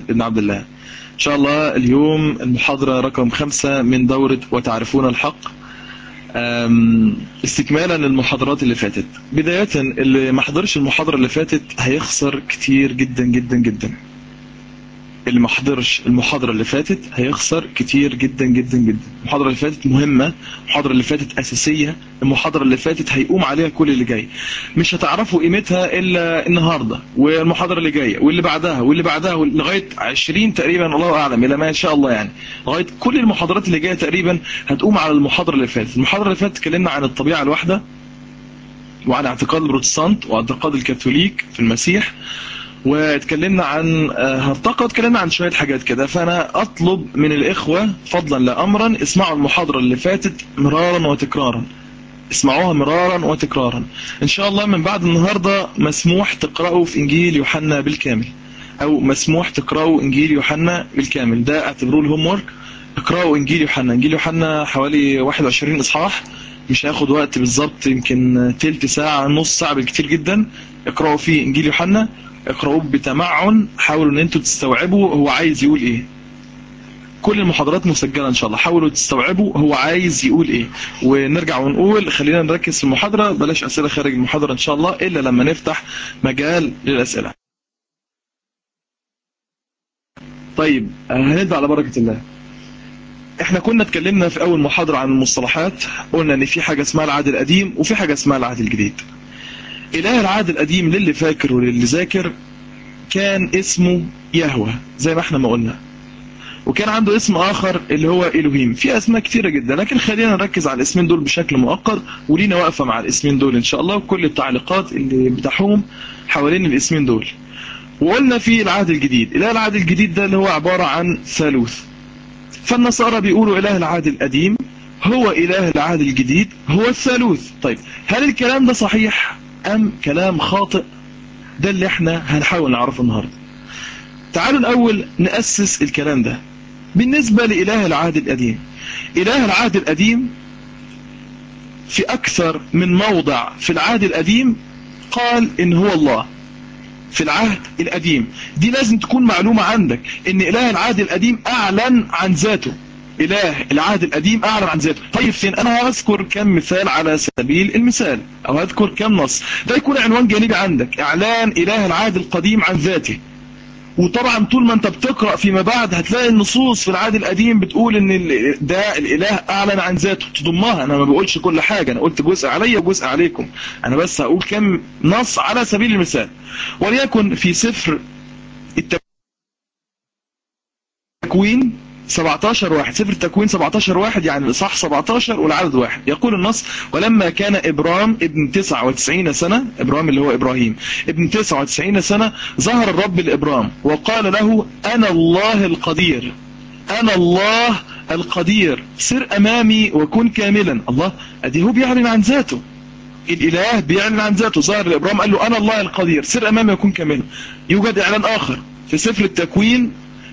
بن عبد الله. إن شاء الله اليوم المحاضرة رقم 5 من دورة وتعرفون الحق، استكمالا للمحاضرات اللي فاتت. بداية اللي ما حضرش المحاضرة اللي فاتت هيخسر كتير جدا جدا جدا. اللي ما حضرش المحاضرة اللي فاتت هيخسر كتير جدا جدا جدا. المحاضرة اللي فاتت مهمة، المحاضرة اللي فاتت أساسية، المحاضرة اللي فاتت هيقوم عليها كل اللي جاي. مش هتعرفوا قيمتها إلا النهاردة والمحاضرة اللي جاية واللي بعدها واللي بعدها لغاية 20 تقريبا، الله أعلم، إلى ما شاء الله يعني. لغاية كل المحاضرات اللي جاية تقريبا هتقوم على المحاضرة اللي فاتت. المحاضرة اللي فاتت اتكلمنا عن الطبيعة الواحدة وعن اعتقاد البروتستانت واعتقاد الكاثوليك في المسيح، واتكلمنا عن هرطقة، اتكلمنا عن شوية حاجات كده. فأنا أطلب من الإخوة فضلا لا أمرا اسمعوا المحاضرة اللي فاتت مرارا وتكرارا، اسمعوها مرارا وتكرارا. إن شاء الله من بعد النهاردة مسموح تقرأوا في إنجيل يوحنا بالكامل، أو مسموح تقرأوا إنجيل يوحنا بالكامل. ده اعتبروه الهوم وورك. اقرأوا إنجيل يوحنا. إنجيل يوحنا حوالي 21 إصحاح، مش هياخد وقت بالظبط، يمكن تلت ساعة نص ساعة بالكتير جدا. اقرأوا فيه إنجيل يوحنا، اقرأوه بتمعن، حاولوا ان انتوا تستوعبوا هو عايز يقول ايه. كل المحاضرات مسجلة ان شاء الله، حاولوا تستوعبوا هو عايز يقول ايه. ونرجع ونقول خلينا نركز في المحاضرة، بلاش اسئلة خارج المحاضرة ان شاء الله الا لما نفتح مجال للاسئلة. طيب هنبدأ على بركة الله. احنا كنا اتكلمنا في اول محاضرة عن المصطلحات، قلنا ان في حاجة اسمها العهد القديم وفي حاجة اسمها العهد الجديد. اله العهد القديم للي فاكر وللي ذاكر كان اسمه يهوه زي ما احنا ما قلنا، وكان عنده اسم آخر اللي هو إلهيم. في أسماء كتيرة جدا، لكن خلينا نركز على الاسمين دول بشكل مؤقت، ولينا واقفة مع الاسمين دول إن شاء الله، وكل التعليقات اللي بتحوم حوالين الاسمين دول. وقلنا في العهد الجديد، إله العهد الجديد ده اللي هو عبارة عن ثالوث. فالنصارى بيقولوا إله العهد القديم هو إله العهد الجديد هو الثالوث. طيب هل الكلام ده صحيح أم كلام خاطئ؟ ده اللي احنا هنحاول نعرفه النهاردة. تعالوا الأول نأسس الكلام ده. بالنسبة لإله العهد القديم، إله العهد القديم في أكثر من موضع في العهد القديم قال إن هو الله. في العهد القديم دي لازم تكون معلومة عندك، إن إله العهد القديم أعلن عن ذاته. إله العهد القديم أعلن عن ذاته. طيب فين؟ أنا هذكر كم مثال على سبيل المثال، أو هذكر كم نص. ده يكون عنوان جانبي عندك، إعلان إله العهد القديم عن ذاته. وطبعا طول ما انت بتقرأ فيما بعد هتلاقي النصوص في العهد القديم بتقول ان ده الاله اعلن عن ذاته، تضمها. انا ما بقولش كل حاجة، انا قلت جزء عليا وجزء عليكم، انا بس هقول كم نص على سبيل المثال. وليكن في سفر التكوين 17:1، سفر التكوين 17:1 يعني الإصحاح 17 والعدد 1، يقول النص: ولما كان إبرام ابن 99 سنة، إبرام اللي هو إبراهيم ابن 99 سنة، ظهر الرب لإبرام وقال له: أنا الله القدير، أنا الله القدير، سر أمامي وكن كاملا. الله، أدي هو بيعلن عن ذاته، الإله بيعلن عن ذاته. ظهر لإبرام قال له: أنا الله القدير، سر أمامي وكن كاملا. يوجد إعلان آخر في سفر التكوين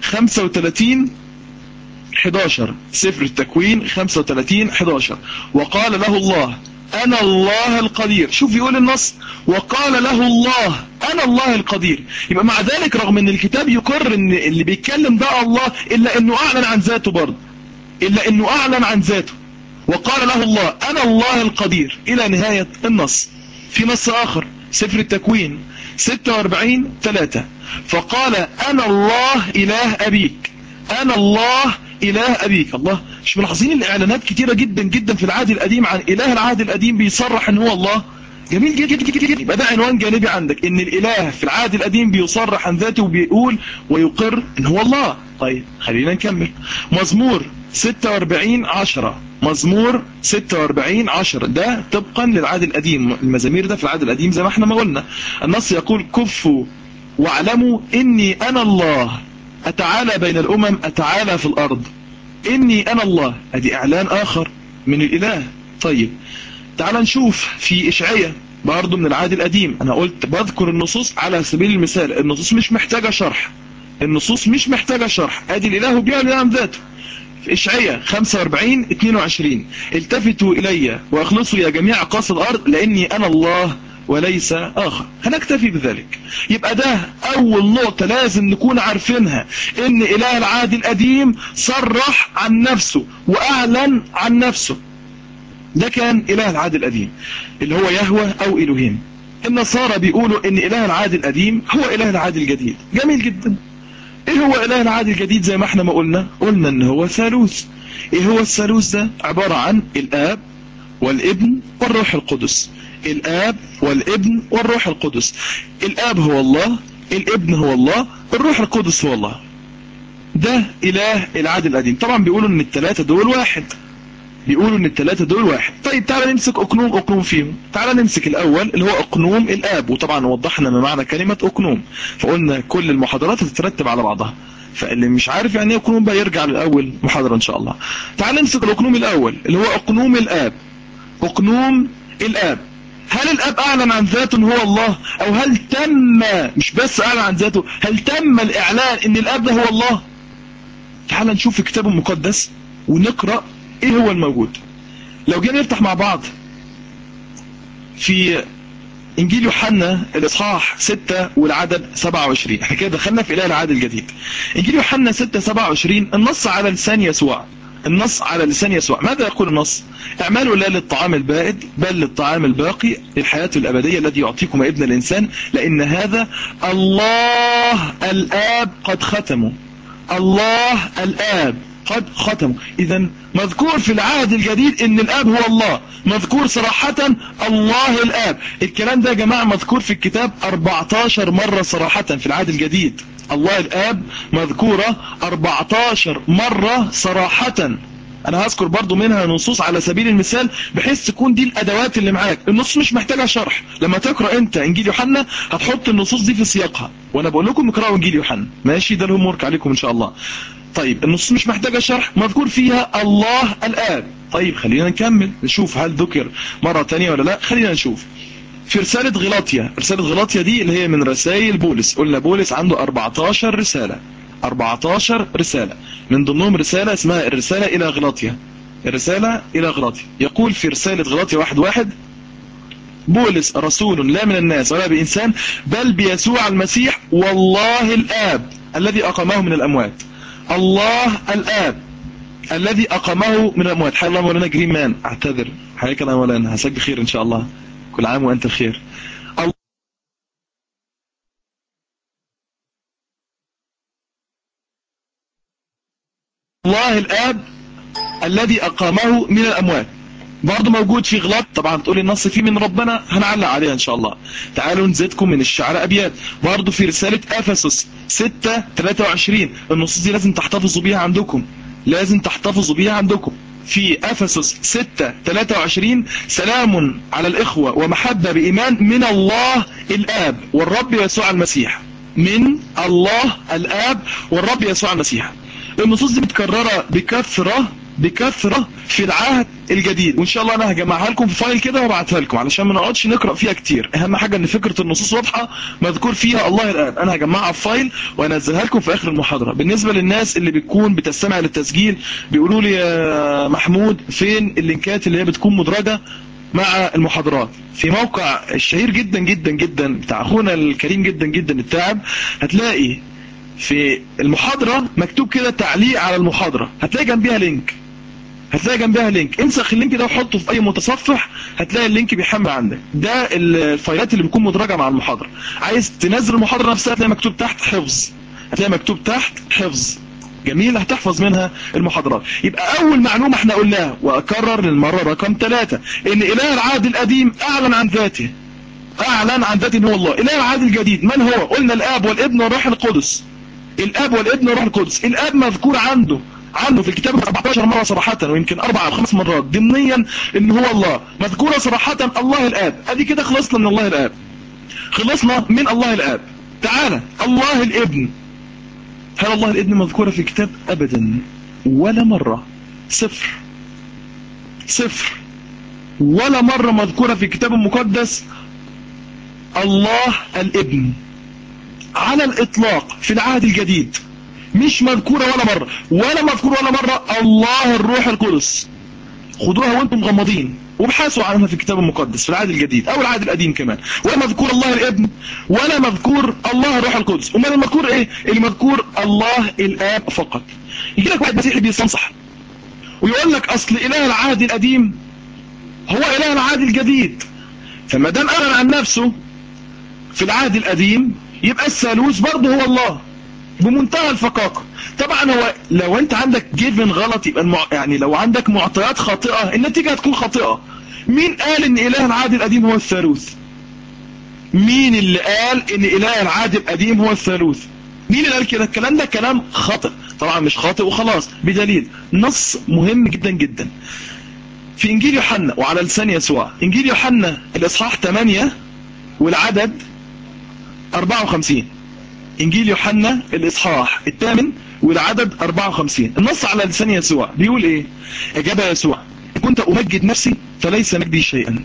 35:11، سفر التكوين 35:11، وقال له الله: أنا الله القدير. شوف يقول النص: وقال له الله: أنا الله القدير. يبقى مع ذلك رغم أن الكتاب يقر أن اللي بيتكلم ده الله، إلا أنه أعلن عن ذاته برضه، إلا أنه أعلن عن ذاته. وقال له الله: أنا الله القدير، إلى نهاية النص. في نص آخر سفر التكوين 46:3، فقال: أنا الله إله أبيك، أنا الله إله أبيك. الله، مش ملاحظين الإعلانات كتيرة جدا جدا في العهد القديم عن إله العهد القديم بيصرح إن هو الله؟ جميل جدا جدا. يبقى ده عنوان جانبي عندك، إن الإله في العهد القديم بيصرح عن ذاته وبيقول ويقر إن هو الله. طيب خلينا نكمل. مزمور 46:10، مزمور 46:10 ده طبقا للعهد القديم. المزامير ده في العهد القديم زي ما احنا ما قلنا. النص يقول: كفوا واعلموا إني أنا الله، أتعالى بين الأمم، أتعالى في الأرض، إني أنا الله. أدي إعلان آخر من الإله. طيب تعال نشوف في إشعياء برضه من العهد القديم. أنا قلت بذكر النصوص على سبيل المثال، النصوص مش محتاجة شرح، النصوص مش محتاجة شرح. أدي الإله بيعلن عن ذاته. في إشعياء 45:22: التفتوا إلي واخلصوا يا جميع أقاصي الأرض، لأني أنا الله وليس آخر. هنكتفي بذلك. يبقى ده أول نقطة لازم نكون عارفينها، إن إله العهد القديم صرح عن نفسه وأعلن عن نفسه. ده كان إله العهد القديم اللي هو يهوه أو إلهيم. النصارى بيقولوا إن إله العهد القديم هو إله العهد الجديد. جميل جدا. إيه هو إله العهد الجديد؟ زي ما احنا ما قلنا إن هو ثالوث. إيه هو الثالوث ده؟ عبارة عن الآب والابن والروح القدس. الآب والابن والروح القدس. الآب هو الله، الابن هو الله، الروح القدس هو الله. ده إله العهد القديم. طبعا بيقولوا إن الثلاثة دول واحد. طيب تعالى نمسك أقنوم فيهم. تعالى نمسك الأول اللي هو أقنوم الآب. وطبعا وضحنا ما معنى كلمة أقنوم، فقلنا كل المحاضرات تترتب على بعضها، فاللي مش عارف يعني ايه أقنوم بقى يرجع للأول محاضرة إن شاء الله. تعالى نمسك الأقنوم الأول اللي هو أقنوم الآب. أقنوم الآب، هل الآب أعلن عن ذاته إن هو الله؟ أو هل تم، مش بس أعلن عن ذاته، هل تم الإعلان إن الآب ده هو الله؟ تعال نشوف في كتابه المقدس ونقرأ إيه هو الموجود. لو جينا نفتح مع بعض في إنجيل يوحنا الإصحاح 6 والعدد 27. احنا كده دخلنا في إله العهد الجديد. إنجيل يوحنا 6:27، النص على لسان يسوع. ماذا يقول النص؟ اعملوا لا للطعام البائد بل للطعام الباقي الحياة الأبدية الذي يعطيكم ابن الإنسان، لأن هذا الله الآب قد ختمه. الله الآب قد ختمه. إذن مذكور في العهد الجديد إن الآب هو الله، مذكور صراحة الله الآب. الكلام ده يا جماعة مذكور في الكتاب 14 مرة صراحة في العهد الجديد. الله الآب مذكورة 14 مرة صراحة. أنا هذكر برضو منها نصوص على سبيل المثال بحيث تكون دي الأدوات اللي معاك. النصوص مش محتاجة شرح. لما تقرأ أنت إنجيل يوحنا هتحط النصوص دي في سياقها، وأنا بقول لكم اقرأوا إنجيل يوحنا. ماشي، ده الهوم ورك عليكم إن شاء الله. طيب النصوص مش محتاجة شرح، مذكور فيها الله الآب. طيب خلينا نكمل نشوف هل ذكر مرة تانية ولا لا. خلينا نشوف في رسالة غلاطيا دي اللي هي من رسائل بولس. قلنا بولس عنده 14 رسالة، من ضمنهم رسالة اسمها الرسالة إلى غلاطيا. يقول في رسالة غلاطيا 1:1: بولس رسول لا من الناس ولا بإنسان بل بيسوع المسيح والله الآب الذي أقامه من الأموات. الله الآب الذي أقامه من الأموات. حيا الله مولانا جريمان، أعتذر. حياك الله مولانا، هسجل خير إن شاء الله. كل عام وأنت بخير. الله الآب الذي أقامه من الأموات برضه موجود في غلاط. طبعا تقولي النص فيه من ربنا، هنعلق عليها إن شاء الله. تعالوا نزيدكم من الشعر أبيات برضه في رسالة أفسس 6:23. النصوص دي لازم تحتفظوا بيها عندكم. في أفسس 6:23: سلام على الإخوة ومحبة بإيمان من الله الآب والرب يسوع المسيح. من الله الآب والرب يسوع المسيح. النصوص دي متكررة بكثرة في العهد الجديد، وان شاء الله انا هجمعها لكم في فايل كده وابعتها لكم علشان ما نقعدش نقرا فيها كتير. اهم حاجه ان فكره النصوص واضحه، مذكور فيها الله الآب. انا هجمعها في فايل وانزلها لكم في اخر المحاضره. بالنسبه للناس اللي بتكون بتستمع للتسجيل بيقولوا لي يا محمود فين اللينكات اللي هي بتكون مدرجه مع المحاضرات؟ في موقع الشهير جدا جدا جدا بتاع اخونا الكريم جدا جدا التاعب، هتلاقي في المحاضرة مكتوب كده تعليق على المحاضرة، هتلاقي جنبها لينك. انسخ اللينك ده وحطه في اي متصفح، هتلاقي اللينك بيحمل عندك. ده الفايلات اللي بتكون مدرجة مع المحاضرة. عايز تنزل المحاضرة نفسها هتلاقي مكتوب تحت حفظ. جميل، هتحفظ منها المحاضرات. يبقى اول معلومة احنا قلناها واكرر للمرة رقم 3 ان اله العهد القديم اعلن عن ذاته ان هو الله. اله العهد الجديد من هو؟ قلنا الاب والابن والروح القدس. الاب مذكور عنده في الكتاب 14 مرة صراحة، ويمكن 4 أو 5 مرات ضمنيا ان هو الله. مذكورة صراحة الله الاب. ادي كده خلصنا من الله الاب، خلصنا من الله الاب. تعالى الله الابن. هل الله الابن مذكورة في الكتاب؟ ابدا، ولا مرة. صفر. ولا مرة مذكورة في الكتاب المقدس الله الابن على الإطلاق في العهد الجديد. مش مذكورة ولا مرة. ولا مذكور ولا مرة الله الروح القدس. خدوها وانتم مغمضين وابحثوا عنها في الكتاب المقدس في العهد الجديد او العهد القديم كمان، ولا مذكور الله الابن ولا مذكور الله الروح القدس. امال المذكور ايه؟ المذكور الله الاب فقط. يجي لك واحد مسيحي بيستنصح ويقول لك اصل اله العهد القديم هو اله العهد الجديد، فما دام اعلن عن نفسه في العهد القديم يبقى الثالوث برضه هو الله بمنتهى الفقاقه. طبعا هو لو انت عندك جيفن غلط يبقى يعني لو عندك معطيات خاطئه النتيجه هتكون خاطئه. مين قال ان اله العهد القديم هو الثالوث؟ مين اللي قال ان اله العهد القديم هو الثالوث؟ مين اللي قال كده؟ الكلام ده كلام خاطئ، طبعا مش خاطئ وخلاص، بدليل نص مهم جدا جدا في انجيل يوحنا وعلى لسان يسوع. انجيل يوحنا الاصحاح 8 والعدد 54. انجيل يوحنا الاصحاح 8 والعدد 54. النص على لسان يسوع بيقول ايه؟ اجاب يسوع: كنت امجد نفسي فليس مجدي شيئا،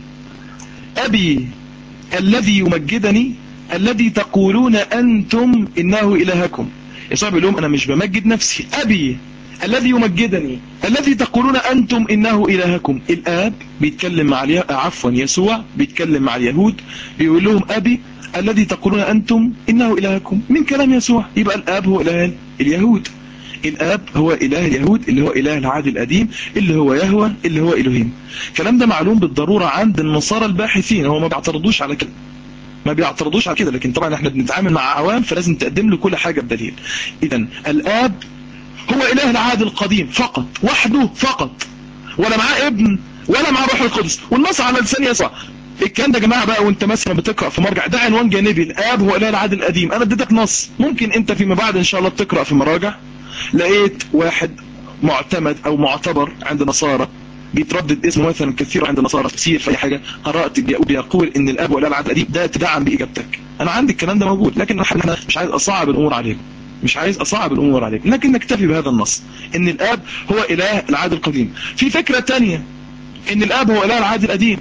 ابي الذي يمجدني الذي تقولون انتم انه الهكم. يسوع بيقول لهم انا مش بمجد نفسي، ابي الذي يمجدني الذي تقولون انتم انه الهكم. الاب بيتكلم مع يسوع بيتكلم مع اليهود بيقول لهم ابي الذي تقولون انتم انه الهكم. من كلام يسوع يبقى الاب هو اله اليهود، الاب هو اله اليهود اللي هو اله العهد القديم اللي هو يهوه اللي هو الهيم. الكلام ده معلوم بالضروره عند النصارى الباحثين، هو ما بيعترضوش على كده، ما بيعترضوش على كده، لكن طبعا احنا بنتعامل مع عوام فلازم تقدم له كل حاجه بدليل. اذا الاب هو اله العهد القديم فقط وحده فقط، ولا معاه ابن ولا معاه روح القدس. والنص على لسان يسوع. الكلام ده يا جماعه بقى وانت مثلا بتقرا في مرجع ده عنوان جانبي، الاب هو اله العهد القديم. انا اديتك نص، ممكن انت فيما بعد ان شاء الله بتقرا في مراجع لقيت واحد معتمد او معتبر عند نصارى بيتردد اسمه مثلا كثير عند النصارى تفسير في اي حاجه، قرات بيقول ان الاب هو اله العهد القديم، ده تدعم باجابتك. انا عندي الكلام ده موجود، لكن احنا مش عايز اصعب الامور عليكم، مش عايز اصعب الامور عليكم، لكن نكتفي بهذا النص ان الاب هو اله العهد القديم. في فكره تانية ان الاب هو اله العهد القديم.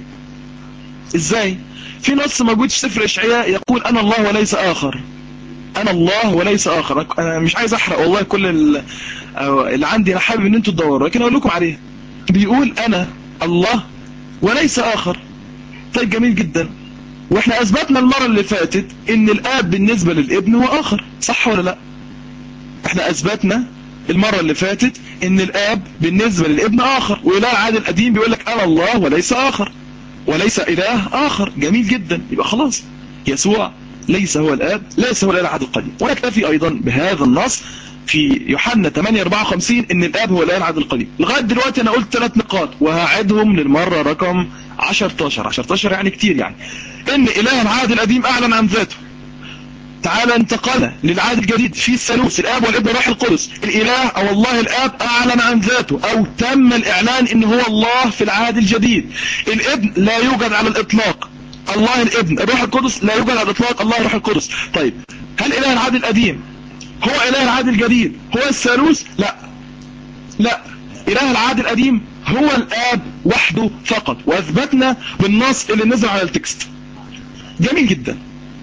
ازاي؟ في نص موجود في سفر اشعياء يقول انا الله وليس اخر، انا الله وليس اخر. انا مش عايز احرق والله كل اللي عندي، انا حابب ان انتوا تدوروا لكن اقول لكم عليه. بيقول انا الله وليس اخر. طيب جميل جدا، واحنا اثبتنا المره اللي فاتت ان الاب بالنسبه للابن هو اخر، صح ولا لا؟ احنا اثبتنا المره اللي فاتت ان الاب بالنسبه للابن اخر، واله العهد القديم بيقول لك انا الله وليس اخر وليس اله اخر. جميل جدا، يبقى خلاص يسوع ليس هو الاب، ليس هو الاله العهد القديم. ونكتفي ايضا بهذا النص في يوحنا 8:54 ان الاب هو الاله العهد القديم. لغايه دلوقتي انا قلت 3 نقاط وهعدهم للمره رقم 10 يعني كتير، يعني ان اله العهد القديم اعلن عن ذاته، تعالى انتقل للعهد الجديد في الثالوث الاب والابن والروح القدس. الاله او الله الاب اعلن عن ذاته او تم الاعلان ان هو الله في العهد الجديد. الابن لا يوجد على الاطلاق الله الابن، الروح القدس لا يوجد على الاطلاق الله الروح القدس. طيب هل اله العهد القديم هو اله العهد الجديد هو الثالوث؟ لا لا، اله العهد القديم هو الاب وحده فقط، واثبتنا بالنص اللي نزل على التكست. جميل جدا.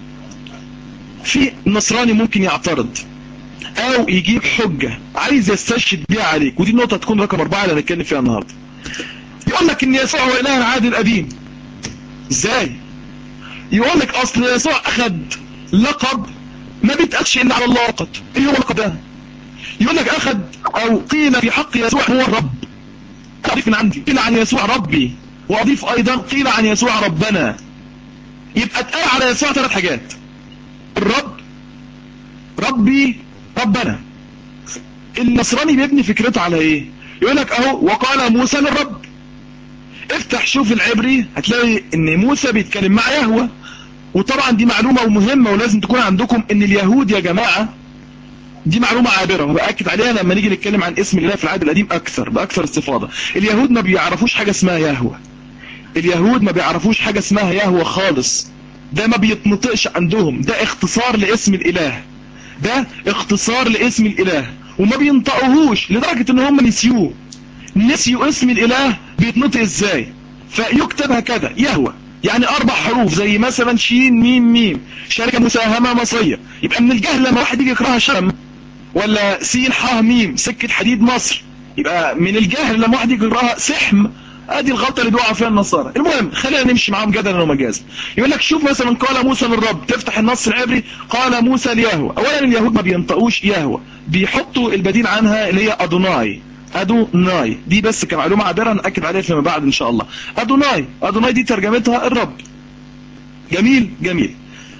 في نصراني ممكن يعترض او يجيب حجة عايز يستشهد بيها عليك، ودي النقطة تكون رقم 4 اللي هنتكلم فيها النهاردة. يقول لك ان يسوع هو اله العهد القديم. ازاي؟ يقول لك اصل يسوع اخذ لقب ما بيتقالش الا على الله فقط. ايه هو اللقب ده؟ يقول لك اخذ او قيل في حق يسوع هو الرب. اضيف من عندي قيل عن يسوع ربي، واضيف ايضا قيل عن يسوع ربنا. يبقى اتقال على يسوع 3 حاجات: الرب، ربي، ربنا. النصراني بيبني فكرته على ايه؟ يقول لك اهو وقال موسى للرب. افتح شوف العبري هتلاقي ان موسى بيتكلم مع يهوه. وطبعا دي معلومه ومهمه ولازم تكون عندكم ان اليهود يا جماعه، دي معلومه عابره وباكد عليها لما نيجي نتكلم عن اسم الله في العهد القديم باكثر استفاضه. اليهود ما بيعرفوش حاجه اسمها يهوه، اليهود ما بيعرفوش حاجه اسمها يهوه خالص. ده ما بيتنطقش عندهم، ده اختصار لاسم الاله، ده اختصار لاسم الاله وما بينطقوهوش لدرجه ان هم نسيوا اسم الاله بيتنطق ازاي. فيكتب هكذا يهوه، يعني 4 حروف زي مثلا شين ميم ميم، شركه مساهمه مصريه. يبقى من الجهل لما واحد يجي يقراها شرم، ولا سين ح ميم سكه حديد مصر، يبقى من الجهل لما واحد يجي يقراها سحم ادي الغلطه اللي بيقع فيها النصارى. المهم خلينا نمشي معاهم جدلا ومجازا. يقول لك شوف مثلا قال موسى للرب، تفتح النص العبري قال موسى ليهوه. اولا اليهود ما بينطقوش يهوه، بيحطوا البديل عنها اللي هي ادوناي. ادوناي دي بس كمعلومه عابره ناكد عليها فيما بعد ان شاء الله. ادوناي دي ترجمتها الرب. جميل جميل.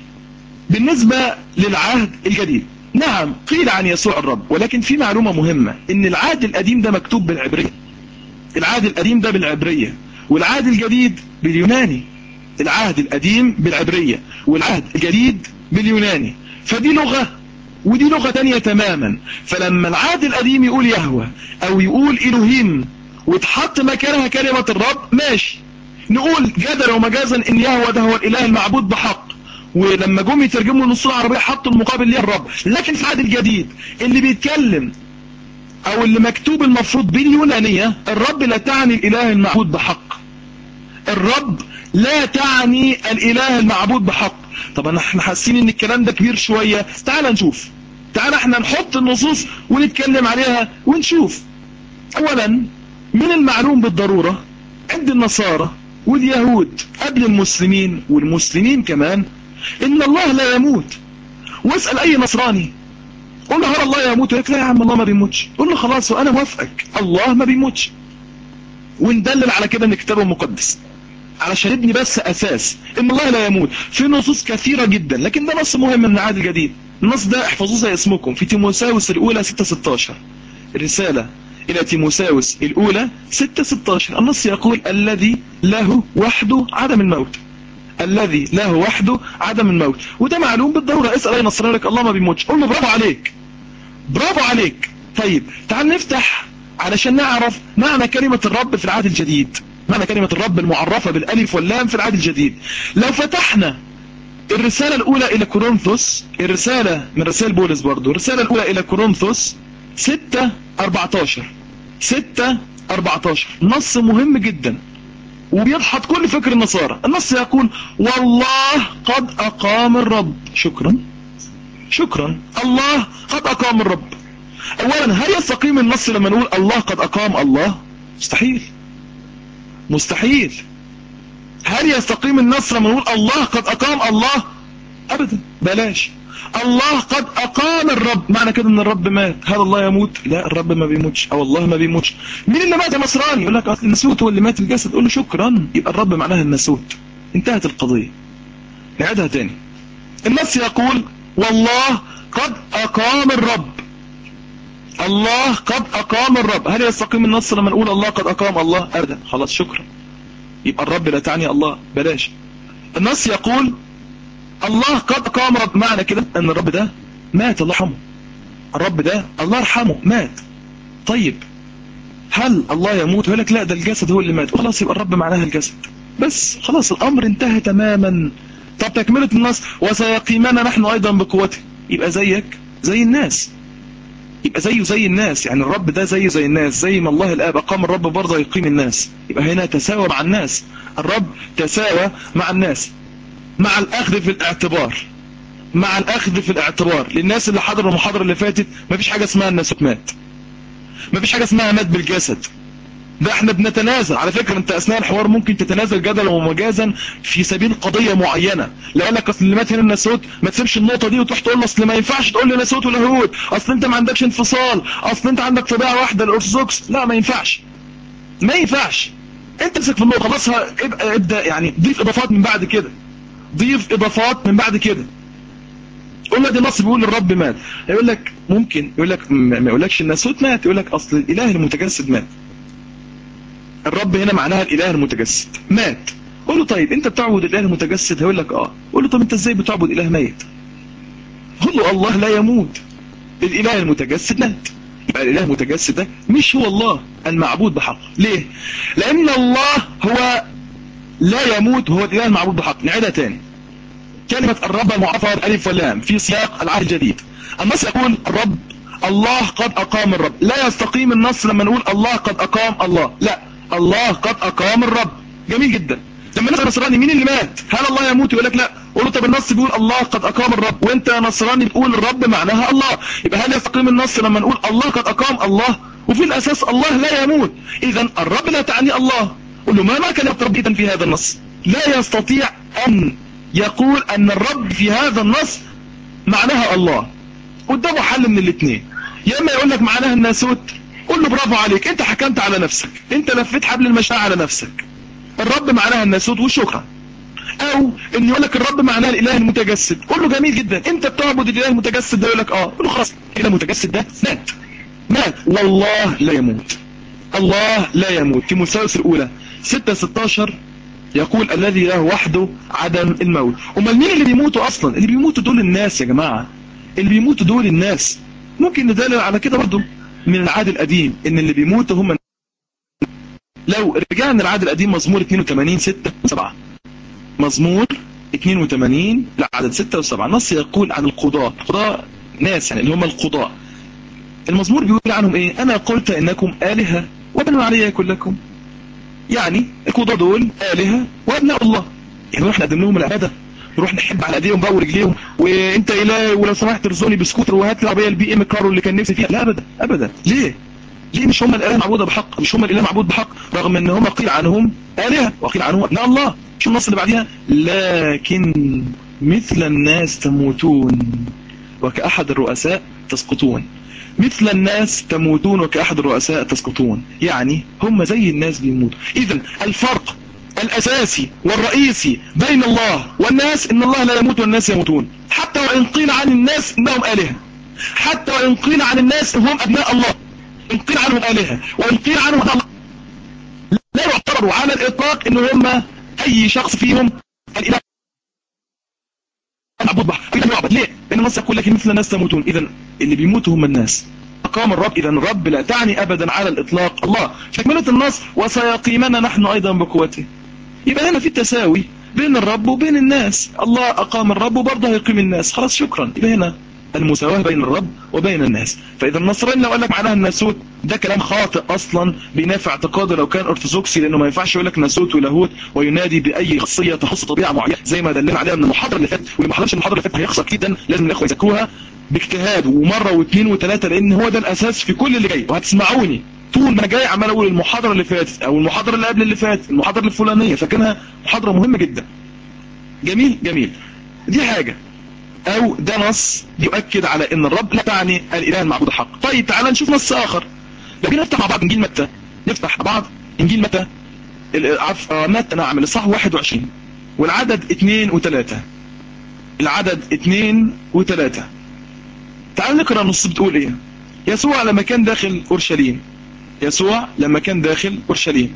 بالنسبه للعهد الجديد، نعم قيل عن يسوع الرب، ولكن في معلومه مهمه، ان العهد القديم ده مكتوب بالعبريه. العهد القديم ده بالعبريه، والعهد الجديد باليوناني. العهد القديم بالعبريه والعهد الجديد باليوناني، فدي لغه ودي لغه تانية تماما. فلما العهد القديم يقول يهوه او يقول الوهيم وتحط مكانها كلمه الرب، ماشي، نقول جدلا ومجازا ان يهوه ده هو الاله المعبود بحق، ولما جم يترجموا النصوص العربيه حطوا المقابل ليه الرب. لكن في العهد الجديد اللي بيتكلم او اللي مكتوب المفروض باليونانيه، الرب لا تعني الاله المعبود بحق. الرب لا تعني الاله المعبود بحق. طب احنا حاسين ان الكلام ده كبير شويه، تعال نشوف. تعال احنا نحط النصوص ونتكلم عليها ونشوف. اولا من المعلوم بالضروره عند النصارى واليهود قبل المسلمين والمسلمين كمان ان الله لا يموت. واسأل اي نصراني قول له هل الله يموت؟ يقول لك لا يا عم الله ما بيموتش. قول له خلاص وانا موافقك، الله ما بيموتش، وندلل على كده من الكتاب المقدس علشان نبني بس اساس ان الله لا يموت. في نصوص كثيره جدا، لكن ده نص مهم من العهد الجديد. النص ده احفظوه زي اسمكم في تيموثاوس الاولى 6:16. الرساله الى تيموثاوس الاولى 6:16. النص يقول الذي له وحده عدم الموت. الذي له وحده عدم الموت، وده معلوم بالضروره. اسال اي نصراني لك الله ما بيموتش، قول له برافو عليك، برافو عليك. طيب تعال نفتح علشان نعرف معنى كلمة الرب في العهد الجديد، معنى كلمة الرب المعرفة بالالف واللام في العهد الجديد. لو فتحنا الرسالة الاولى الى كورنثوس، الرسالة من رسائل بولس برضو، الرسالة الاولى الى كورنثوس 6:14. 6:14 نص مهم جدا وبيدحض كل فكر النصارى. النص يقول والله قد اقام الرب. شكرا شكرا، الله قد اقام الرب. اولا هل يستقيم النص لما نقول الله قد اقام الله؟ مستحيل مستحيل. هل يستقيم النص لما نقول الله قد اقام الله؟ ابدا، بلاش. الله قد اقام الرب، معنى كده ان الرب مات. هل الله يموت؟ لا، الرب ما بيموتش او الله ما بيموتش. مين اللي مات يا نصراني؟ يقول لك اصل الناسوت هو اللي مات الجسد. قول له شكرا، يبقى الرب معناها الناسوت، انتهت القضيه. نعيدها تاني. النص يقول والله قد اقام الرب. الله قد اقام الرب. هل يستقيم النص لما نقول الله قد اقام الله؟ ابدا، خلاص شكرا، يبقى الرب لا تعني الله، بلاش. النص يقول الله قد اقام الرب، معنى كده ان الرب ده مات، الله يرحمه. الرب ده الله يرحمه مات. طيب هل الله يموت؟ يقول لك لا، ده الجسد هو اللي مات. خلاص يبقى الرب معناها الجسد، بس خلاص الامر انتهى تماما. طب تكملة النص وسيقيمنا نحن ايضا بقوته، يبقى زيك زي الناس، يبقى زيه زي الناس. يعني الرب ده زيه زي الناس، زي ما الله الآب أقام الرب برضه يقيم الناس. يبقى هنا تساوى مع الناس، الرب تساوى مع الناس، مع الأخذ في الاعتبار، مع الأخذ في الاعتبار. للناس اللي حضروا المحاضرة اللي فاتت، مفيش حاجة اسمها الناسوت مات، مفيش حاجة اسمها مات بالجسد. ده احنا بنتنازل. على فكرة انت اثناء الحوار ممكن تتنازل جدلا ومجازا في سبيل قضية معينة. لو قال لك اصل اللي مات هنا الناسوت، ما تسيبش النقطة دي وتروح تقول له اصل ما ينفعش تقول لي ناسوت ولاهوت، اصل انت ما عندكش انفصال، اصل انت عندك طبيعة واحدة الارثوذكس. لا، ما ينفعش، ما ينفعش. انت امسك في النقطة خلاص، ابدا يعني ضيف اضافات من بعد كده، ضيف اضافات من بعد كده. قول له دي نص بيقول الرب مات. يقول لك ممكن يقول لك ما يقولكش الناسوت مات، يقول لك اصل الاله المتجسد مات. الرب هنا معناها الاله المتجسد مات. قول له طيب انت بتعبد الاله المتجسد؟ هيقول لك اه. قول له طب انت ازاي بتعبد اله ميت؟ قول له الله لا يموت، الاله المتجسد مات. يبقى الاله المتجسد ده مش هو الله المعبود بحق. ليه؟ لان الله هو لا يموت، هو الاله المعبود بحق. نعيدها تاني. كلمة الرب المعرفة بالالف واللام في سياق العهد الجديد. النص يقول الرب الله قد اقام الرب. لا يستقيم النص لما نقول الله قد اقام الله، لا، الله قد اقام الرب. جميل جدا. لما نسأل نصراني مين اللي مات؟ هل الله يموت؟ يقول لك لا. قول له طب النص بيقول الله قد اقام الرب، وانت يا نصراني بتقول الرب معناها الله. يبقى هل يستقيم النص لما نقول الله قد اقام الله وفي الاساس الله لا يموت؟ اذا الرب لا تعني الله، قل له ما كلمة رب إذن في هذا النص؟ لا يستطيع أن يقول أن الرب في هذا النص معناها الله. قدامه حل من الاثنين، يا اما يقول لك معناها الناسوت، قل له برافو عليك، انت حكمت على نفسك، انت لفيت حبل المشاعر على نفسك، الرب معناها الناسوت وشكرا. او ان يقول لك الرب معناها الاله المتجسد، قل له جميل جدا، انت بتعبد الاله المتجسد ده، يقول لك قل له خلاص، الاله المتجسد ده مات والله لا يموت. الله لا يموت. تيموثاوس الاولى 6:16 يقول الذي له وحده عدم الموت. امال مين اللي بيموتوا اصلا؟ اللي بيموتوا دول الناس يا جماعه، اللي بيموتوا دول الناس. ممكن ندلل على كده برضو من العهد القديم ان اللي بيموتوا هم. لو رجعنا العهد القديم مزمور 82 6 و7، مزمور 82 عدد 6 و7 نص يقول عن القضاء ناس يعني اللي هم القضاء. المزمور بيقول عنهم ايه؟ انا قلت انكم آلهة وابنوا علي يكن لكم. يعني القضاء دول آلهة وابناء الله، يعني نروح نقدم لهم العبادة، نروح نحب على ايديهم بقى ورجليهم، وانت اله ولو سمحت ارزقني بسكوتر وهات لي عربيه البي ام كارو اللي كان نفسي فيها؟ لا ابدا ابدا. ليه مش هم الاله معبوده بحق؟ مش هم الاله معبود بحق رغم ان هم قيل عنهم آلهة وقيل عنهم ابناء الله؟ شو النص اللي بعديها؟ لكن مثل الناس تموتون وكأحد الرؤساء تسقطون. مثل الناس تموتون وكأحد الرؤساء تسقطون، يعني هم زي الناس بيموتوا. اذا الفرق الأساسي والرئيسي بين الله والناس ان الله لا يموت والناس يموتون، حتى وإن قيل عن الناس انهم آلهة، حتى وإن قيل عن الناس انهم أبناء الله، إن قيل عنهم آلهة وإن قيل عنهم الله، لا يعتبروا على الإطلاق ان هم أي شخص فيهم الإله معبود بحق، إله يعبد. ليه؟ لأن النص يقول لك مثل الناس تموتون. إذا اللي بيموتوا هم الناس. أقام الرب، إذا الرب لا تعني أبدا على الإطلاق الله. تكملة النص وسيقيمنا نحن أيضا بقوته. يبقى هنا في التساوي بين الرب وبين الناس. الله أقام الرب وبرضه هيقيم الناس، خلاص شكرا. يبقى هنا المساواة بين الرب وبين الناس. فإذا النصراني لو قال لك معناها الناسوت، ده كلام خاطئ أصلا بينافع اعتقاده لو كان أرثوذكسي، لأنه ما ينفعش يقول لك ناسوت ولاهوت وينادي بأي خاصية تخص طبيعة معينة زي ما دلنا عليها من المحاضرة اللي فاتت. واللي ما حضرش المحاضرة اللي فاتت هيخسر جدا. لازم الإخوة يذاكروها باجتهاد ومرة واثنين وثلاثة، لأن هو ده الأساس في كل اللي جاي. وهتسمعوني طول ما انا جاي عمال اقول المحاضرة اللي فاتت او المحاضرة اللي قبل اللي فاتت، المحاضرة الفلانية، فكانها محاضرة مهمة جدا. جميل. دي حاجة، او ده نص يؤكد على ان الرب لا تعني الاله المعبود حق. طيب تعال نشوف نص اخر. لو جينا نفتح مع بعض انجيل متى، نفتح مع بعض انجيل متى متى نعم الاصحاح 21 والعدد 2 و3. العدد 2 و3. تعال نقرأ النص بتقول ايه. يسوع لما كان داخل اورشليم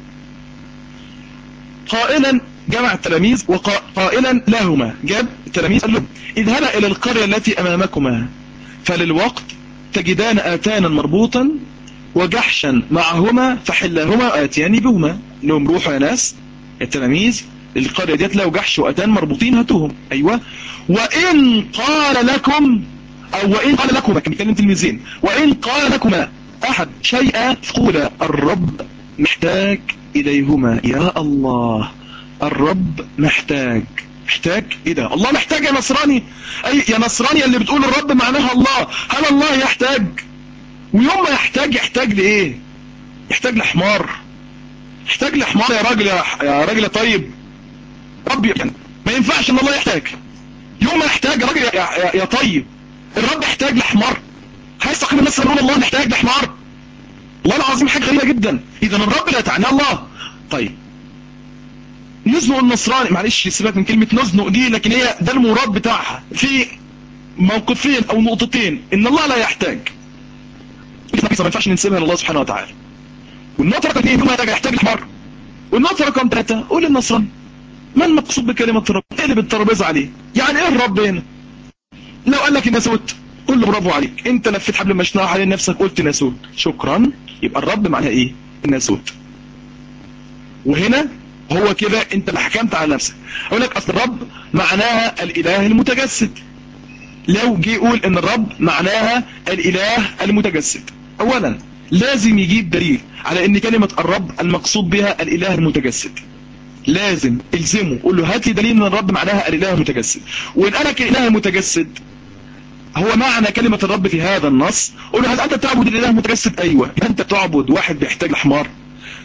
قائلا، جمع التلاميذ وقائلا لهما، جاب التلاميذ قال لهم اذهبا الى القرية التي امامكما فللوقت تجدان آتانا مربوطا وجحشا معهما فحلاهما آتيان بهما. لهم روحوا يا ناس التلاميذ القرية ديت لو جحش وآتان مربوطين هاتوهم. ايوه. وان قال لكم كان بيتكلم تلميذين، وان قال لكما احد شيئا فقولا الرب محتاج اليهما. يا الله، الرب محتاج ايه ده؟ الله محتاج يا نصراني؟ اي يا نصراني اللي بتقول الرب معناها الله، هل الله يحتاج؟ ويوم ما يحتاج لايه؟ يحتاج لحمار؟ يحتاج لحمار يا راجل، يا راجل يا طيب ربي، يعني ما ينفعش ان الله يحتاج. يوم ما يحتاج يا راجل يا طيب، الرب يحتاج لحمار؟ هيستقيم الناس يقولون الله محتاج لحمار؟ والله العظيم حاجه غريبه جدا. اذا الرب لا تعني الله. طيب نزنق النصراني، معلش سيبك من كلمه نزنق دي، لكن هي ده المراد بتاعها في موقفين او نقطتين. ان الله لا يحتاج، ما ينفعش ننسبها لله سبحانه وتعالى. والنقطه رقم 2 هو يحتاج الحمار. والنقطه رقم 3 قول للنصراني ما المقصود بكلمه الرب؟ اقلب الترابيزه عليه. يعني ايه الرب هنا؟ لو قال لك الناسوت قول له برافو عليك، انت لفيت حبل المشنقه حوالين نفسك قلت ناسوت، شكرا. يبقى الرب معناها ايه؟ الناسوت. وهنا هو كده انت اللي حكمت على نفسك. اقول لك اصل الرب معناها الاله المتجسد. لو جه يقول ان الرب معناها الاله المتجسد، اولا لازم يجيب دليل على ان كلمة الرب المقصود بها الاله المتجسد. لازم الزمه، قول له هات لي دليل ان الرب معناها الاله المتجسد. وان قالك الاله المتجسد هو معنى كلمة الرب في هذا النص، قول له هل انت تعبد الاله المتجسد؟ ايوه. انت تعبد واحد بيحتاج لحمار؟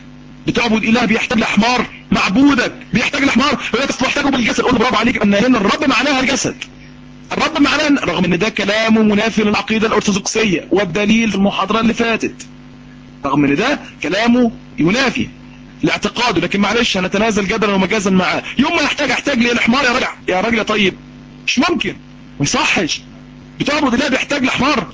بتعبد اله بيحتاج لحمار؟ معبودك بيحتاج لحمار تحتاجه بالجسد. قول برافو عليك ان هنا الرب معناها الجسد. الرب معناه، رغم ان ده كلامه منافي للعقيده الارثوذكسيه والدليل في المحاضره اللي فاتت، رغم ان ده كلامه ينافي لاعتقاده، لكن معلش هنتنازل جدلا ومجازا معاه. يوم ما احتاج ليه الحمار يا راجل يا راجل يا طيب؟ مش ممكن، ما يصحش. بتعبد الله بيحتاج لحمار؟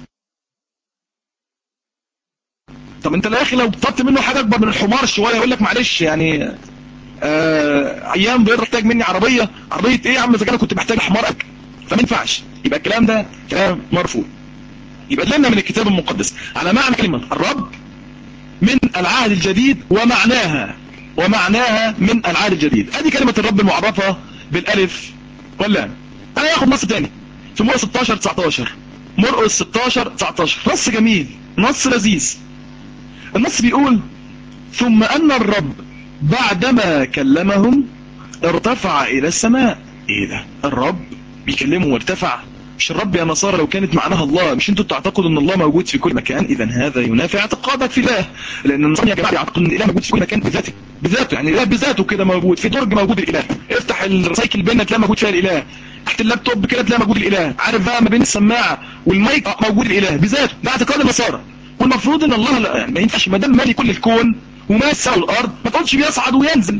طب انت يا اخي لو طلبت منه حاجه اكبر من الحمار شويه يقول لك معلش يعني ايام بيقدر يحتاج مني عربيه ايه يا عم اذا انا كنت محتاج حمار فما ينفعش. يبقى الكلام ده كلام مرفوض. يبقى لنا من الكتاب المقدس على معنى كلمه الرب من العهد الجديد ومعناها من العهد الجديد. ادي كلمه الرب المعرفه بالالف واللام. انا هاخد نص تاني في مرقس 16 19. مرقس 16 19 نص جميل، نص لذيذ. النص بيقول: ثم ان الرب بعدما كلمهم ارتفع الى السماء. ايه ده؟ الرب بيكلمه وارتفع؟ مش الرب يا نصارى لو كانت معناها الله، مش انتوا تعتقدوا ان الله موجود في كل مكان؟ اذا هذا ينافي اعتقادك في الله، لان النصارى يا جماعه يعتقدون ان الاله موجود في كل مكان بذاته يعني الاله بذاته كده موجود في درج موجود الاله. افتح الريسايكل بين تلاقي موجود فيها الاله، تحت اللابتوب كده تلاقي موجود الاله، عارف بقى ما بين السماعه والمايك موجود الاله بذاته. ده اعتقاد النصارى. والمفروض ان الله لا، ما ينفعش ما دام مالي كل الكون وما السماء والارض ما تقولش بيصعد وينزل،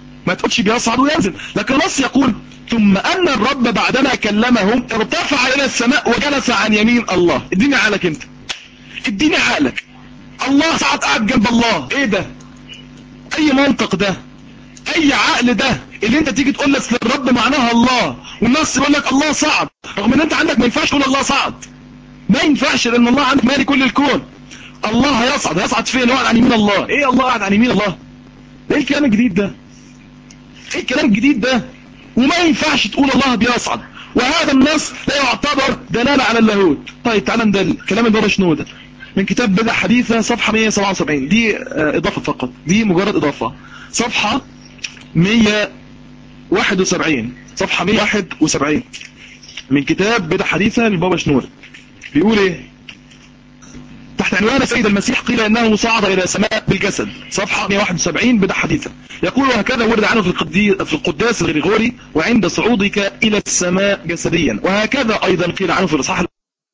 لكن النص يقول: ثم ان الرب بعدما كلمهم ارتفع الى السماء وجلس عن يمين الله. اديني عقلك انت، اديني عقلك. الله صعد قاعد جنب الله؟ ايه ده؟ اي منطق ده؟ اي عقل ده اللي انت تيجي تقول لك الرب معناها الله والنص يقول لك الله صعد، رغم ان انت عندك ما ينفعش تقول الله صعد. ما ينفعش لان الله عندك مالي كل الكون. الله هيصعد فين؟ هو قاعد عن يمين الله؟ ايه الله قاعد عن يمين الله؟ ايه الكلام الجديد ده؟ وما ينفعش تقول الله بيصعد، وهذا النص لا يعتبر دلالة على اللاهوت. طيب تعال ندل كلام البابا شنودة من كتاب بدع حديثة صفحة 177. دي اضافة فقط، دي مجرد اضافة. صفحة 171 من كتاب بدع حديثة للبابا شنودة. بيقول ايه تحت عنوان سيد المسيح قيل انه صعد الى السماء بالجسد؟ صفحة 171 بدع حديثة. يقول: وهكذا ورد عنه في القداس الغريغوري وعند صعودك الى السماء جسديا. وهكذا ايضا قيل عنه في الاصحاح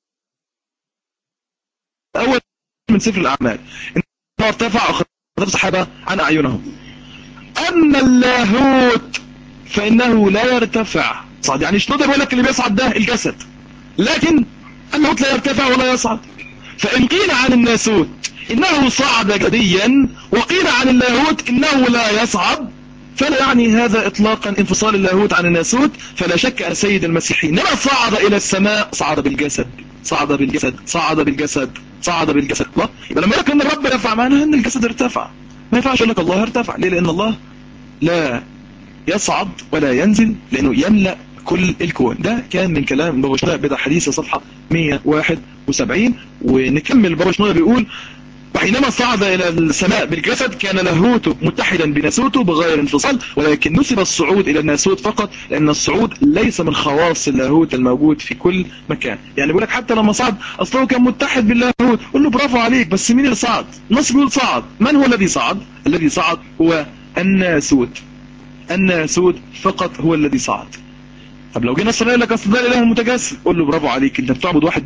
الاول من سفر الاعمال انه ارتفع اخذ الصحابة عن اعينهم. اما اللاهوت فانه لا يرتفع صعد. يعني شنودة بيقول لك اللي بيصعد ده الجسد، لكن اللاهوت لا يرتفع ولا يصعد. فإن قيل عن الناسوت إنه صعد جسديا وقيل عن اللاهوت إنه لا يصعد، فلا يعني هذا إطلاقا انفصال اللاهوت عن الناسوت. فلا شك أن سيد المسيح حينما صعد إلى السماء صعد بالجسد. الله يبقى لما يقول ان الرب رفع معناه ان الجسد ارتفع. ما ينفعش يقول لك الله ارتفع. ليه؟ لأن الله لا يصعد ولا ينزل، لأنه يملأ كل الكون. ده كان من كلام بابا شنودة بدع حديثة صفحة 171. ونكمل. بابا شنودة بيقول: وحينما صعد إلى السماء بالجسد كان لاهوته متحدا بناسوته بغير انفصال، ولكن نسب الصعود إلى الناسوت فقط، لأن الصعود ليس من خواص اللاهوت الموجود في كل مكان. يعني بيقول لك حتى لما صعد أصله كان متحد باللاهوت. قول له برافو عليك، بس مين اللي صعد؟ النص بيقول صعد. من هو الذي صعد؟ الذي صعد هو الناسوت فقط هو الذي صعد. طب لو جينا صلى لك اصل ده الاله المتجسد، قول له برافو عليك، انت بتعبد واحد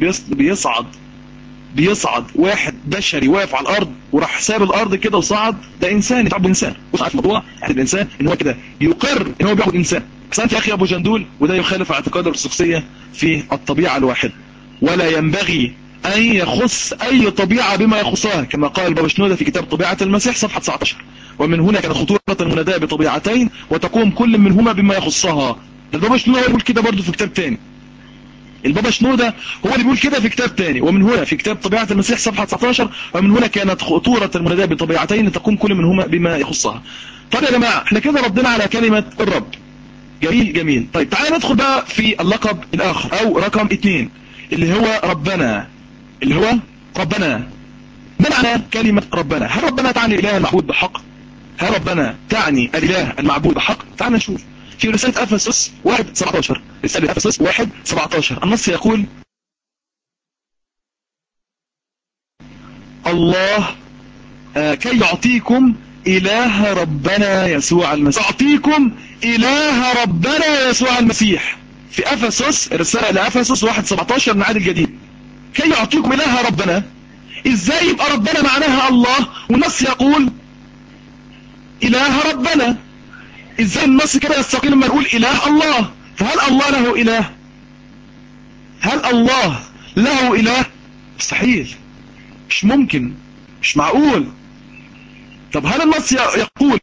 بيصعد واحد بشري واقف على الارض وراح ساب الارض كده وصعد. ده انسان، تعبد انسان. بص على الموضوع يعني الانسان ان هو كده يقر ان هو بيعبد انسان. بس انت يا اخي ابو جندول، وده يخالف اعتقاد الارثوذكسيه في الطبيعه الواحده، ولا ينبغي ان يخص اي طبيعه بما يخصها، كما قال البابا شنودة في كتاب طبيعه المسيح صفحه 19: ومن هنا كان خطوره المناداة بطبيعتين وتقوم كل منهما بما يخصها. البابا شنودة يقول كده برضه في كتاب تاني. البابا شنودة هو اللي بيقول كده في كتاب تاني. ومن هنا في كتاب طبيعة المسيح صفحة 19: ومن هنا كانت خطورة المناداة بطبيعتين تقوم كل منهما بما يخصها. طب يا جماعة احنا كده ردنا على كلمة الرب. جميل. طيب تعالى ندخل بقى في اللقب الآخر أو رقم 2 اللي هو ربنا. ما معنى كلمة ربنا؟ هل ربنا تعني الإله المعبود بحق؟ هل ربنا تعني الإله المعبود بحق؟ تعال نشوف في رسالة أفسس 1:17. رسالة أفسس 1:17 النص يقول: الله كي يعطيكم إله ربنا يسوع المسيح. أعطيكم إله ربنا يسوع المسيح في أفسس، رسالة لأفسس 1:17 من العهد الجديد. كي يعطيكم إله ربنا. إزاي يبقى ربنا معناها الله والنص يقول إله ربنا؟ إزاي النص كده يستقيم لما نقول إله الله؟ فهل الله له إله؟ هل الله له إله؟ مستحيل، مش ممكن، مش معقول. طب هل النص يقول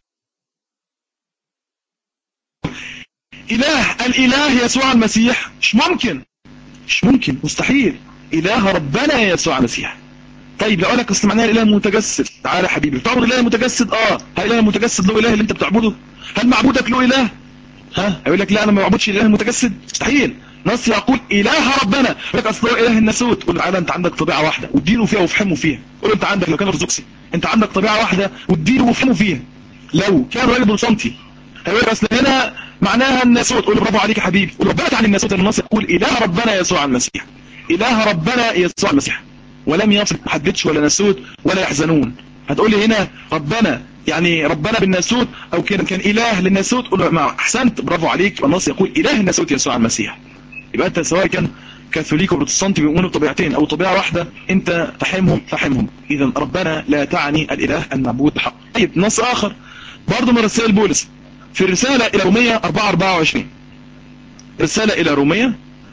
الإله يسوع المسيح؟ مش ممكن، مش ممكن، مستحيل. إله ربنا يسوع المسيح. طيب لو قالك اصل معناها الاله المتجسد، تعالى يا حبيبي بتعبد الاله المتجسد. هل الاله المتجسد له اله اللي انت بتعبده؟ هل معبودك له اله؟ هيقول لك لا انا ما بعبدش الاله المتجسد. مستحيل. نص يقول اله ربنا، يقول لك اصل هو اله الناسوت. قول له تعالى انت عندك طبيعه واحده واديله فيها وافهمه فيها. قول له انت عندك، لو كان ارثوذكسي، انت عندك طبيعه واحده واديله وافهمه فيها. لو كان راجل بروتستانتي هيقول لك اصل هنا معناها الناسوت. قول له برافو عليك يا حبيبي. قول له ربنا عن الناسوت. النص يقول اله ربنا يسوع المسيح. اله ربنا يسوع المسيح، ولم يصل، ما حددش ولا ناسوت ولا يحزنون. هتقول لي هنا ربنا يعني ربنا بالناسوت او كان اله للناسوت. قول له احسنت، برافو عليك. النص يقول اله الناسوت يسوع المسيح. يبقى انت سواء كان كاثوليك وبروتستانتي بيؤمنوا بطبيعتين او طبيعه واحده، انت فحمهم. اذا ربنا لا تعني الاله المعبود بحق. طيب نص اخر برضه من رسائل بولس في الرساله الى روميه 4:24. رساله الى روميه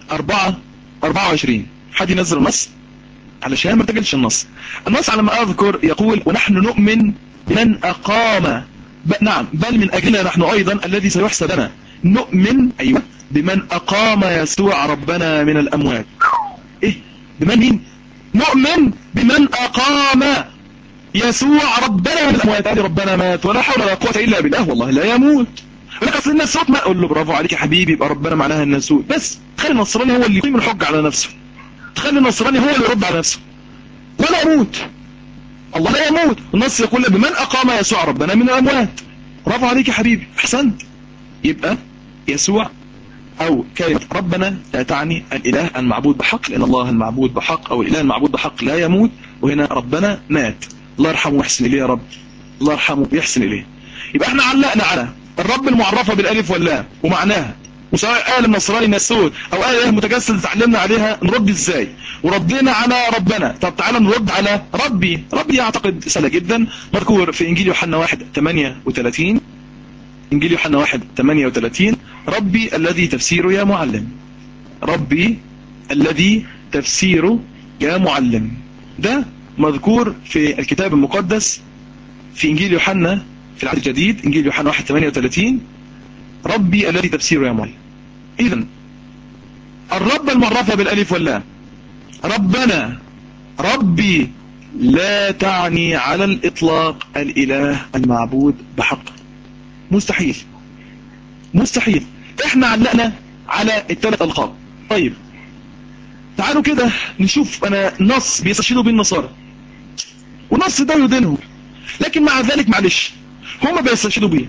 4:24. حد ينزل النص علشان ما تجلش النص. النص على ما اذكر يقول ونحن نؤمن بمن اقام نعم بل من اجلنا نحن ايضا الذي سيحسب لنا. نؤمن ايوه بمن اقام يسوع ربنا من الاموات. ايه بمن؟ مين؟ نؤمن بمن اقام يسوع ربنا من الاموات. يعني ربنا مات ولا حول ولا قوه الا بالله، والله لا يموت. يقول لك اصل الناسوت ما. اقول له برافو عليك يا حبيبي، يبقى ربنا معناها الناسوت. بس خلي النصراني هو اللي يقيم الحج على نفسه، تخلي النصراني هو اللي يرد على نفسه. ولا يموت، الله لا يموت. النص يقول بمن اقام يسوع ربنا من الاموات. برافو عليك يا حبيبي، احسنت. يبقى يسوع او كلمة ربنا لا تعني الاله المعبود بحق، لان الله المعبود بحق او الاله المعبود بحق لا يموت، وهنا ربنا مات. الله يرحمه ويحسن اليه يا رب، الله يرحمه ويحسن اليه. يبقى احنا علقنا على الرب المعرفة بالالف واللام ومعناها، وسواء قال النصراني ناسوت او قال اله متجسد اتعلمنا عليها نرد ازاي، وردينا على ربنا. طب تعالى نرد على ربي. ربي اعتقد سهله جدا، مذكور في انجيل يوحنا 1:38. انجيل يوحنا 1:38 ربي الذي تفسيره يا معلم. ربي الذي تفسيره يا معلم. ده مذكور في الكتاب المقدس في انجيل يوحنا في العهد الجديد، انجيل يوحنا 1:38 ربي الذي تفسيره يا معلم. اذن الرب المعرفة بالالف واللام ربنا ربي لا تعني على الاطلاق الاله المعبود بحق. مستحيل، مستحيل. احنا علقنا على الثلاث القاب. طيب تعالوا كده نشوف انا نص بيستشهدوا بيه النصارى ونص ده يدينهم، لكن مع ذلك معلش هما بيستشهدوا بيه.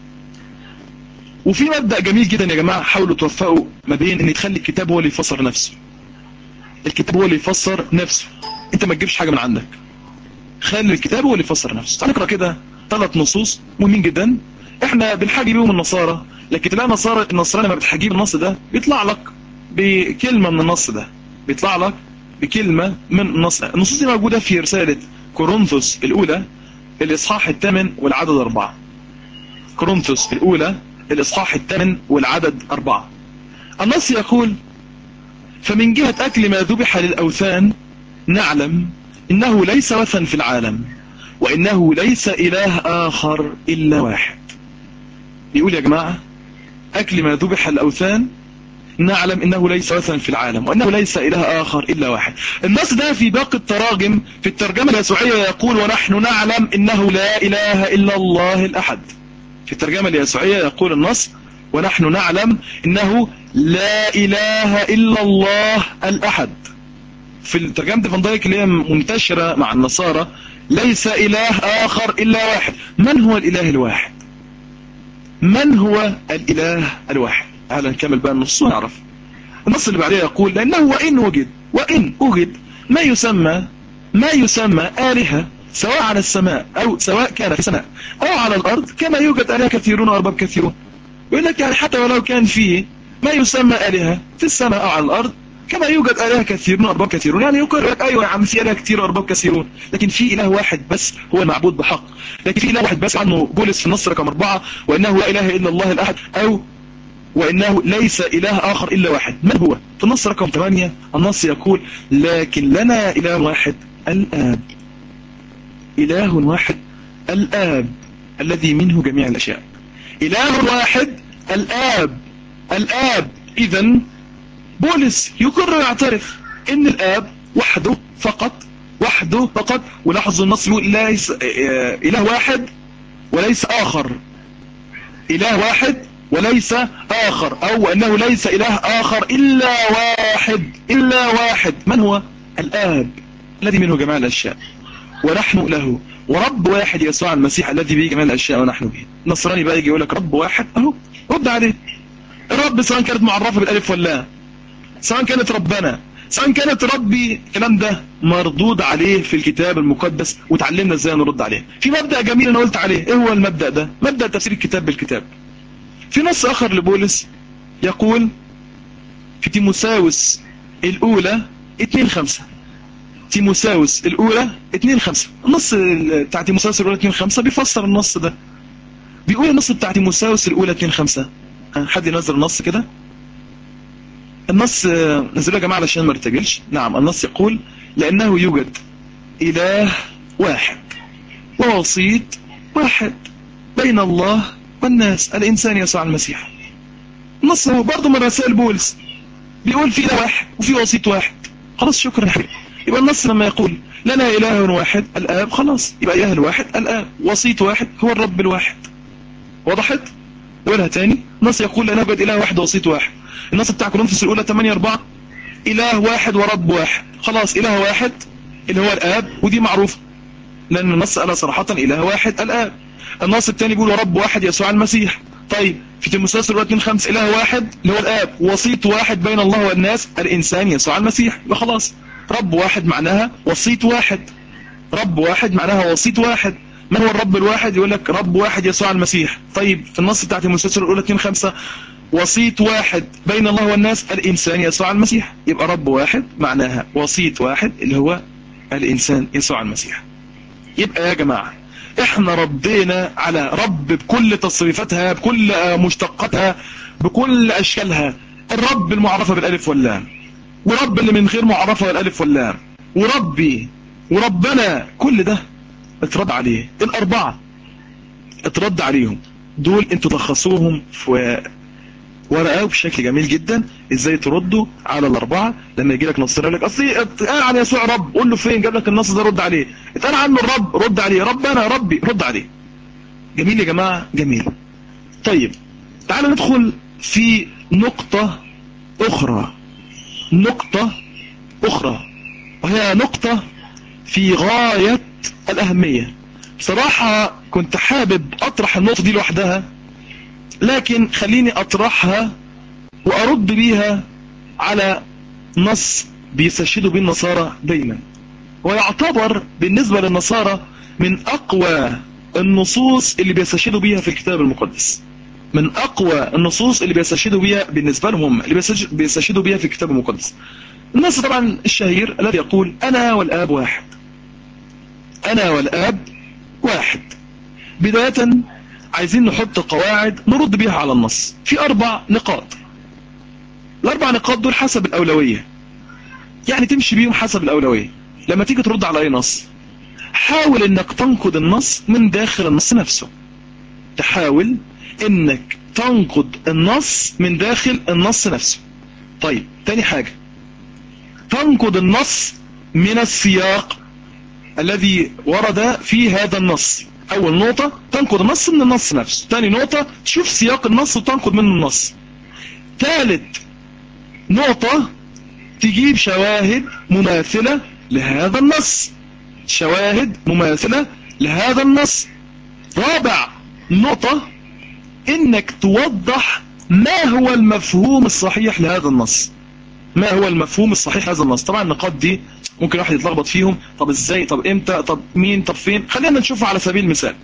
وفي مبدأ جميل جدا يا جماعة، حاولوا توفقوا ما بين ان تخلي الكتاب هو اللي يفسر نفسه. الكتاب هو اللي يفسر نفسه، انت ما تجيبش حاجة من عندك، خلي الكتاب هو اللي يفسر نفسه. تعال نقرأ كده 3 نصوص مهمين جدا احنا بنحاجي بيهم النصارى، لكن تلاقي النصراني لما بتحاجيه بالنص ده بيطلع لك بكلمة من النص ده، بيطلع لك بكلمة من النص. النصوص دي موجودة في رسالة كورنثوس الأولى الإصحاح 8 والعدد 4. كورنثوس الأولى الإصحاح 8 والعدد 4. النص يقول فمن جهة أكل ما ذبح للأوثان نعلم إنه ليس وثن في العالم وإنه ليس إله آخر إلا واحد. بيقول يا جماعة أكل ما ذبح للأوثان نعلم إنه ليس وثن في العالم وإنه ليس إله آخر إلا واحد. النص ده في باقي التراجم في الترجمة اليسوعية يقول ونحن نعلم إنه لا إله إلا الله الأحد. في الترجمة اليسوعية يقول النص ونحن نعلم إنه لا إله إلا الله الأحد. في الترجمة فان دايك اللي هي منتشرة مع النصارى ليس إله آخر إلا واحد. من هو الإله الواحد؟ من هو الإله الواحد؟ تعالى نكمل بقى النص ونعرف. النص اللي بعديه يقول لأنه وإن وجد ما يسمى آلهة سواء على السماء أو سواء كان في السماء أو على الأرض كما يوجد آلهة كثيرون وأرباب كثيرون. يقول لك يعني حتى ولو كان فيه ما يسمى آلهة في السماء أو على الأرض كما يوجد آلهة كثيرون وأرباب كثيرون، يعني يقول لك أيوة يا عم في آلهة كثير وأرباب كثيرون، لكن في إله واحد بس هو المعبود بحق. لكن في إله واحد بس عنه بولس في النص رقم 4، وإنه لا إله إلا الله الأحد، أو وإنه ليس إله آخر إلا واحد. من هو؟ في النص رقم 8 النص يقول لكن لنا إله واحد الآب. إله واحد الآب الذي منه جميع الأشياء. إله واحد الآب. الآب. إذن بولس يقرر يعترف إن الآب وحده فقط، وحده فقط. ولاحظوا النص يقول ليس إله واحد وليس آخر، إله واحد وليس آخر، أو أنه ليس إله آخر إلا واحد. إلا واحد. من هو؟ الآب الذي منه جميع الأشياء ونحن له، ورب واحد يسوع المسيح الذي به جميع الأشياء ونحن به. النصراني بقى يجي يقول لك رب واحد، أهو رد عليه. الرب سواء كانت معرفة بالألف واللام، سواء كانت ربنا، سواء كانت ربي، الكلام ده مردود عليه في الكتاب المقدس، وتعلمنا ازاي نرد عليه. في مبدأ جميل انا قلت عليه، ايه هو المبدأ ده؟ مبدأ تفسير الكتاب بالكتاب. في نص اخر لبولس يقول في تيموثاوس الاولى 2:5. تيموثاوس الاولى 2:5. النص بتاع تيموثاوس الاولى 2:5 بيفسر النص ده. بيقول النص بتاع تيموثاوس الاولى 2:5. حد ينزل النص كده. النص نزلوه يا جماعة علشان ما ارتجلش. نعم، النص يقول لأنه يوجد إله واحد ووسيط واحد بين الله والناس، الإنسان يسوع المسيح. النص هو برضه من رسائل بولس بيقول في إله واحد وفي وسيط واحد. خلاص، شكرا. يبقى النص لما يقول لنا إله واحد الآب، خلاص يبقى إله الواحد الآب، وسيط واحد هو الرب الواحد. وضحت؟ نقولها تاني. النص يقول لنا يوجد إله واحد ووسيط واحد. النص بتاع كورنثوس الأولى 8:4 إله واحد ورب واحد. خلاص، إله واحد اللي هو الآب، ودي معروفة لأن النص قال صراحة إله واحد الآب. النص الثاني بيقول رب واحد يسوع المسيح. طيب في تيموثاوس الأولى 2:5 إله واحد اللي هو الآب، وسيط واحد بين الله والناس، الإنسان يسوع المسيح. يبقى خلاص، رب واحد معناها وسيط واحد. رب واحد معناها وسيط واحد. من هو الرب الواحد؟ يقول لك رب واحد يسوع المسيح. طيب في النص بتاع تيموثاوس الأولى 2:5 وسيط واحد بين الله والناس، الإنسان يسوع المسيح. يبقى رب واحد معناها وسيط واحد اللي هو الإنسان يسوع المسيح. يبقى يا جماعة احنا ردينا على رب بكل تصريفاتها، بكل مشتقاتها، بكل أشكالها. الرب المعرفة بالألف واللام، ورب اللي من غير معرفة بالألف واللام، وربي وربنا، كل ده اترد عليه. الأربعة اترد عليهم. دول انتوا تلخصوهم في ورقه بشكل جميل جدا ازاي تردوا على الاربعه. لما يجي لك نص يقول لك اصل اتقال عن يسوع رب، قول له فين جاب لك النص ده رد عليه. اتقال عنه الرب، رد عليه. ربنا ربي، رد عليه. جميل يا جماعه، جميل. طيب تعالوا ندخل في نقطه اخرى. نقطه اخرى وهي نقطه في غايه الاهميه. بصراحه كنت حابب اطرح النقطه دي لوحدها، لكن خليني اطرحها وارد بيها على نص بيستشهدوا به النصارى دايما، ويعتبر بالنسبة للنصارى من اقوى النصوص اللي بيستشهدوا بيها في الكتاب المقدس. من اقوى النصوص اللي بيستشهدوا بيها بالنسبة لهم، اللي بيستشهدوا بيها في الكتاب المقدس. النص طبعا الشهير الذي يقول انا والاب واحد. انا والاب واحد. بداية عايزين نحط قواعد نرد بيها على النص في 4 نقاط. الاربع نقاط دول حسب الاولوية، يعني تمشي بيهم حسب الاولوية. لما تيجي ترد على اي نص حاول انك تنقد النص من داخل النص نفسه. تحاول انك تنقد النص من داخل النص نفسه. طيب تاني حاجة، تنقد النص من السياق الذي ورد في هذا النص. اول نقطة تنقد النص من النص نفسه. تاني نقطة تشوف سياق النص وتنقد منه النص. ثالث نقطة تجيب شواهد مماثلة لهذا النص. شواهد مماثلة لهذا النص. رابع نقطة انك توضح ما هو المفهوم الصحيح لهذا النص. ما هو المفهوم الصحيح هذا النص. طبعا النقاط دي ممكن واحد يتلخبط فيهم، طب ازاي، طب امتى، طب مين، طب فين. خلينا نشوفها على سبيل المثال.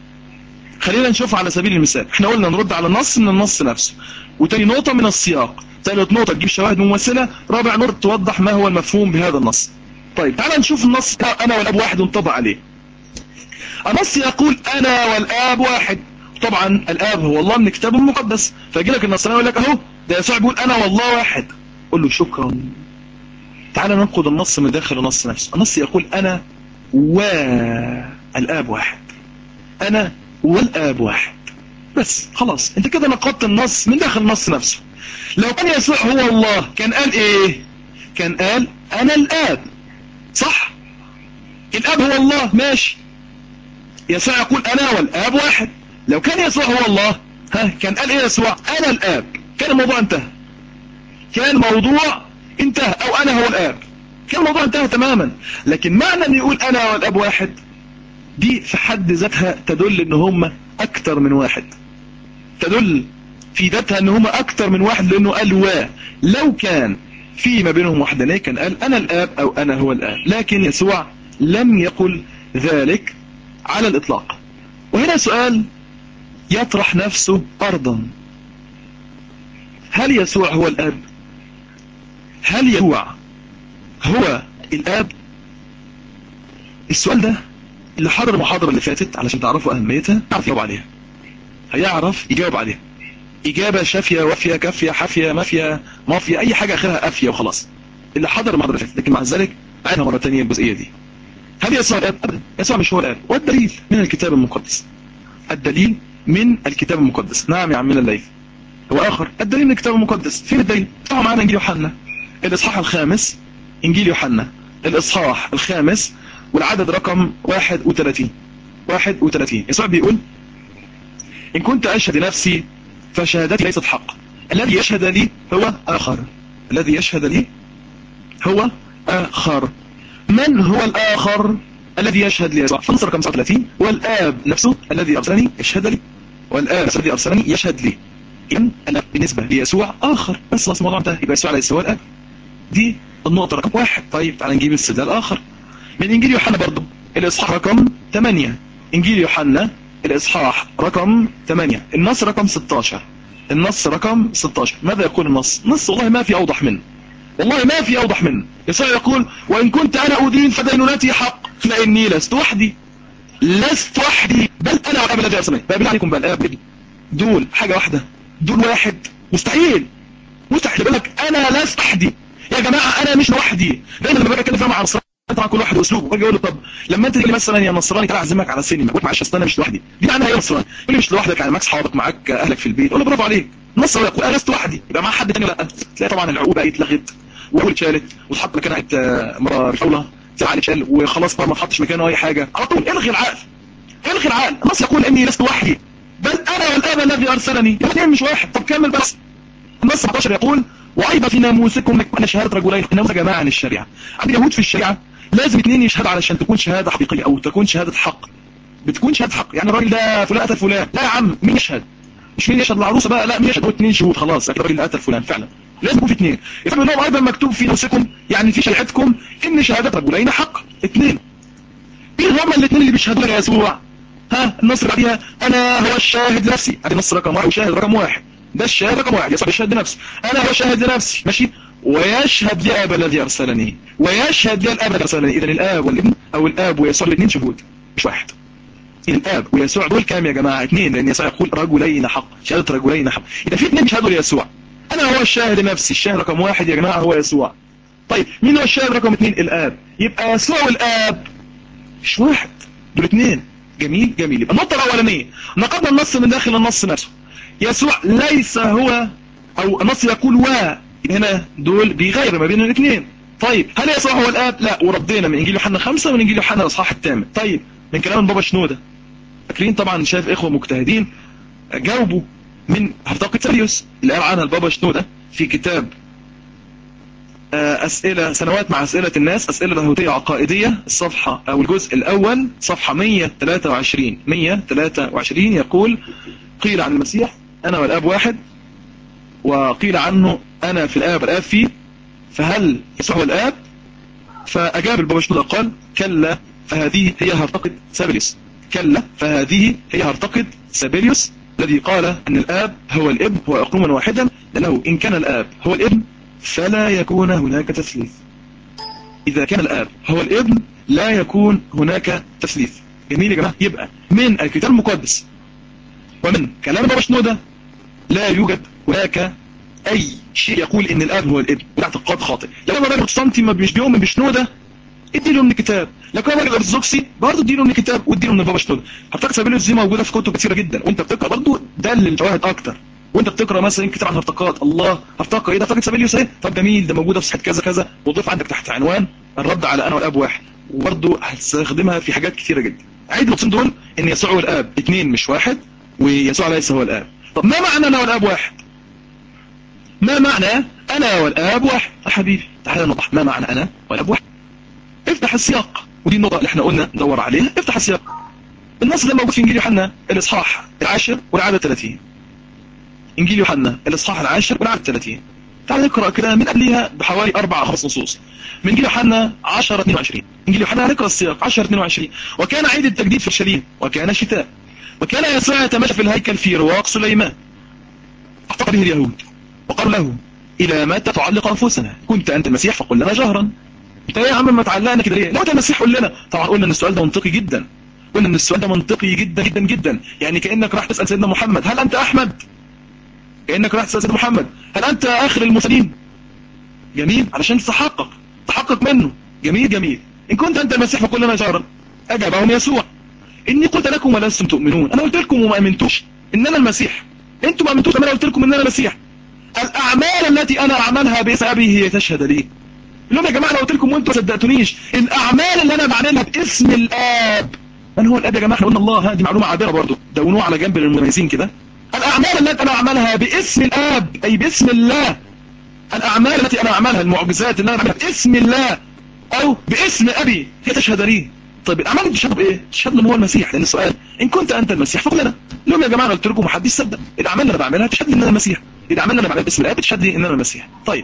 احنا قلنا نرد على النص من النص نفسه، وتاني نقطة من السياق، ثالث نقطة تجيب شواهد ممثلة، رابع نقطة توضح ما هو المفهوم بهذا النص. طيب تعال نشوف النص. انا والاب واحد ونطبق عليه. النص يقول انا والاب واحد، طبعا الاب هو الله من الكتاب المقدس، فيجي لك النص يقول لك اهو ده يسوع بيقول انا والله واحد. قول له شكرا. تعال ننقض النص من داخل النص نفسه. النص يقول انا والاب واحد، انا والاب واحد، بس خلاص انت كده نقضت النص من داخل النص نفسه. لو كان يسوع هو الله كان قال ايه؟ كان قال انا الاب، صح؟ الاب هو الله، ماشي. يسوع يقول انا والاب واحد. لو كان يسوع هو الله كان قال ايه يسوع؟ انا الاب. كان الموضوع انتهى، او انا هو الاب، كان الموضوع انتهى تماما. لكن معنى ان يقول انا والاب واحد دي في حد ذاتها تدل ان هم اكتر من واحد، تدل في ذاتها ان هم اكتر من واحد، لانه قال لو كان في ما بينهم وحدانية كان قال انا الاب او انا هو الاب. لكن يسوع لم يقل ذلك على الاطلاق. وهنا سؤال يطرح نفسه ارضا، هل يسوع هو الاب؟ هل يسوع هو الاب؟ السؤال ده اللي حضر المحاضرة اللي فاتت علشان تعرفوا اهميتها هيعرف يجاوب عليها اجابة شافية وافية كافية حافية مافية اي حاجة اخرها افية وخلاص، اللي حضر المحاضرة اللي فاتت. لكن مع ذلك عينها مرة تانية الجزئية دي. هل يسوع الاب؟ ابدا، يسوع مش هو الاب. والدليل من الكتاب المقدس، الدليل من الكتاب المقدس. نعم يا عمنا الليث، هو اخر الدليل من الكتاب المقدس. فين الدليل؟ افتحوا معانا انجيل يوحنا الاصحاح الخامس، انجيل يوحنا الاصحاح الخامس والعدد رقم 31. يسوع بيقول ان كنت اشهد نفسي فشهادتي ليست حق، الذي يشهد لي هو آخر. من هو الآخر الذي يشهد لي؟ فنص رقم 39 والآب نفسه الذي أرسلني يشهد لي، والآب الذي أرسلني يشهد لي. إذن أنا بالنسبة ليسوع آخر، بس خلاص الموضوع انتهى، يبقى يسوع ليس هو الآب. دي النقطة رقم 1. طيب تعال نجيب الاستدلال الآخر من إنجيل يوحنا برضو الإصحاح رقم 8. إنجيل يوحنا الإصحاح رقم 8 النص رقم 16. ماذا يقول النص؟ والله ما في أوضح منه. يسوع يقول وإن كنت أنا أدين فدينونتي حق، فإني لست وحدي، بل أنا والآب الذي أرسلني. بالله عليكم بقى الآب والابن دول حاجة واحدة؟ دول واحد؟ مستحيل. بالك أنا لست وحدي يا جماعة، أنا مش لوحدي. دايما لما باجي اتكلم مع النصراني طبعا كل واحد واسلوبه، باجي اقول له طب لما انت تيجي مثلا يا نصراني تعالى اعزمك على السينما، قلت معلش اصل انا مش لوحدي، دي معناها ايه يا نصراني؟ يقول لي مش لوحدك، يعني معاك اصحابك، معاك اهلك في البيت. اقول له برافو عليك. النصراني يقول انا لست وحدي، يبقى معاه حد ثاني ولا لا؟ تلاقي طبعا العقوبه اتلغت وهو اتشالت واتحط مكانها مرة فوله تعالى اتشال وخلاص، ما اتحطش مكانه اي حاجه على طول. الغي العقل. النص يقول اني لست وحدي بل انا والاب الذي ارسلني، الاثنين مش واحد. طب كمل بس. النص 17 يقول وايضا في ناموسكم ان شهاده رجلين. الناموس يا جماعه عن الشريعه، عند اليهود في الشريعه لازم اثنين يشهدوا علشان تكون شهاده حقيقيه او تكون شهاده حق. بتكون شهاده حق، يعني الراجل ده فلان قتل فلان، لا يا عم مين يشهد؟ مش مين يشهد العروسه بقى، لا مين يشهد؟ اثنين شهود خلاص، الراجل اللي قتل فلان فعلا لازم يكون في اثنين. يقول لهم ايضا مكتوب في ناموسكم، يعني في شريعتكم ان شهاده رجلين حق. اثنين. مين هم الاثنين اللي بيشهدوا يا يسوع؟ النص اللي بعديها انا هو الشاهد لنفسي، ادي النص رقم 1 وشاهد رقم 1. ده الشاهد رقم 1، يسوع بيشهد لنفسه، انا هو الشاهد لنفسي، ماشي. ويشهد لي الاب الذي ارسلني، اذا الاب والابن او الاب ويسوع الاثنين شهود مش واحد. الاب ويسوع دول كام يا جماعه؟ اثنين، لان يسوع يقول رجلين حق، شهاده رجلين حق. اذا في اثنين بيشهدوا ليسوع، انا هو الشاهد لنفسي، الشاهد رقم 1 يا جماعه هو يسوع. طيب مين هو الشاهد رقم 2؟ الاب. يبقى يسوع والاب مش واحد، دول اثنين. جميل. يبقى النقطه الاولانيه نقضنا النص من داخل النص نفسه. يسوع ليس هو، او النص يقول هنا دول بيغير ما بين الاثنين. طيب هل يسوع هو الاب؟ لا. وردينا من انجيل يوحنا 5 ومن انجيل يوحنا الاصحاح الثامن. طيب من كلام بابا شنودة، فاكرين طبعا، شايف اخوه مجتهدين جاوبوا من هرطقة ساريوس اللي قال عنها البابا شنودة في كتاب أسئلة سنوات مع أسئلة الناس، أسئلة لاهوتية عقائدية، الصفحة أو الجزء الأول صفحة 123 يقول قيل عن المسيح أنا والآب واحد، وقيل عنه أنا في الآب والآب فيه، فهل يسوع هو الآب؟ فأجاب البابا شنودة قال كلا فهذه هي هرطقة سابيليوس. كلا فهذه هي هرطقة سابيليوس الذي قال أن الآب هو الابن هو أقلوما واحدا، لأنه إن كان الآب هو الابن فلا يكون هناك تثليث. إذا كان الآب هو الابن لا يكون هناك تثليث. جميل يا جماعة. يبقى من الكتاب المقدس ومن كلام البابا شنودة لا يوجد هناك أي شيء يقول إن الآب هو الابن، وده اعتقاد خاطئ. لو الراجل البروتستانتي ما بيؤمن بشنودة اديله من الكتاب، لكن الراجل الارثوذكسي برضه اديله من الكتاب واديله من البابا شنودة. هرطقة سابيليوس دي موجودة في كتب كثيرة جدا، وانت بتقرا برضه دلل الشواهد اكتر. وانت بتقرا مثلا كتاب عن هرطقات، الله هرطقة ايه ده؟ هرطقة سابيليوس ايه؟ طب جميل، ده موجودة في صحة كذا كذا، وضيف عندك تحت عنوان الرد على انا والاب واحد، وبرضه هتستخدمها في حاجات كثيرة جدا. عيد النقطتين دول ان يسوع والاب اثنين مش واحد، ويسوع ليس هو الاب. طب ما معنى انا والاب واحد؟ ما معنى انا والاب واحد؟ يا حبيبي تعالى نوضح ما معنى انا والاب واحد. افتح السياق، ودي النقطة اللي احنا قلنا ندور عليها. افتح السياق. النص ده موجود في انجيل يوحنا الاصحاح 10 والعدد 30. انجيل يوحنا الاصحاح 10 والعدد 30. تعال نقرا كده من قبلها بحوالي 4 5 نصوص. من انجيل يوحنا 10 22. انجيل يوحنا هنقرا السياق 10 22. وكان عيد التجديد في اورشليم وكان شتاء، وكان يسوع يتمشى في الهيكل في رواق سليمان، احتقر به اليهود وقالوا له الى متى تعلق انفسنا؟ كنت انت المسيح فقل لنا جهرا. انت يا عم ما تعلقنا كده ليه؟ لو انت المسيح قول لنا. طبعا قلنا ان السؤال ده منطقي جدا، قلنا ان السؤال ده منطقي جدا جدا جدا. يعني كانك راح تسال سيدنا محمد هل انت احمد؟ كانك راح تسال سيدنا محمد هل انت اخر المرسلين؟ جميل، علشان تحقق منه. جميل جميل. ان كنت انت المسيح فقل لنا جهرا. اجابهم يسوع اني قلت لكم ولستم تؤمنون. انا قلت لكم وما امنتوش ان انا المسيح. انتم ما امنتوش لما انا قلت لكم ان انا المسيح. الاعمال التي انا اعملها باسم ابي هي تشهد لي. لهم يا جماعه لو قلت لكم وانتم ما صدقتونيش، الاعمال اللي انا بعملها باسم الاب. من هو الاب يا جماعه؟ احنا قلنا الله، هذه معلومه عابره برضه، دونوها على جنب للمميزين كده. الاعمال التي انا اعملها باسم الاب اي باسم الله. الاعمال التي انا اعملها، المعجزات اللي انا بعملها باسم الله او باسم ابي هي تشهد لي. طيب الاعمال دي تشهد بايه؟ تشهد له هو المسيح، لان السؤال ان كنت انت المسيح فقل لنا. لهم يا جماعه قلت لكم محدش صدق. الاعمال اللي انا بعملها تشهد لي ان انا المسيح، الاعمال اللي انا بعملها باسم الاب تشهد لي ان انا المسيح. طيب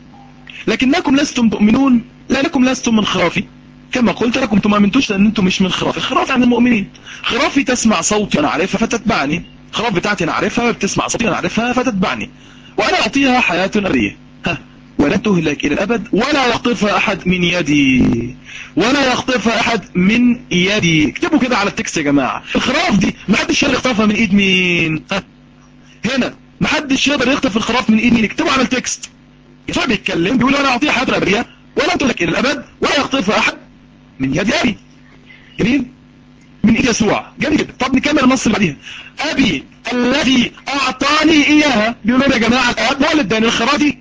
لكنكم لستم تؤمنون لانكم لستم من خرافي كما قلت لكم. انتم ما امنتوش لان انتم مش من خرافي. خراف عن المؤمنين. خرافي تسمع صوتي انا عارفها فتتبعني. خراف بتاعتي انا عارفها، بتسمع صوتي انا عارفها فتتبعني، وانا اعطيها حياه ابديه ولن تهلك الى الابد ولا يخطفها احد من يدي. ولا يخطفها احد من يدي. اكتبوا كده على التكست يا جماعه. الخراف دي ما حدش يقدر يخطفها من ايد مين؟ هنا ما حدش يقدر يخطف الخراف من ايد مين. اكتبوا على التكست. يسوع بيتكلم بيقول انا اعطيها حياه ابديه ولا تهلك الى الابد ولا يخطفها احد من يد ابي. جميل، من ايد يسوع. جميل جدا. طب نكمل النص اللي بعديها. ابي الذي اعطاني اياها. بيقولوا يا جماعه الاب هو اللي اداني الخراف دي،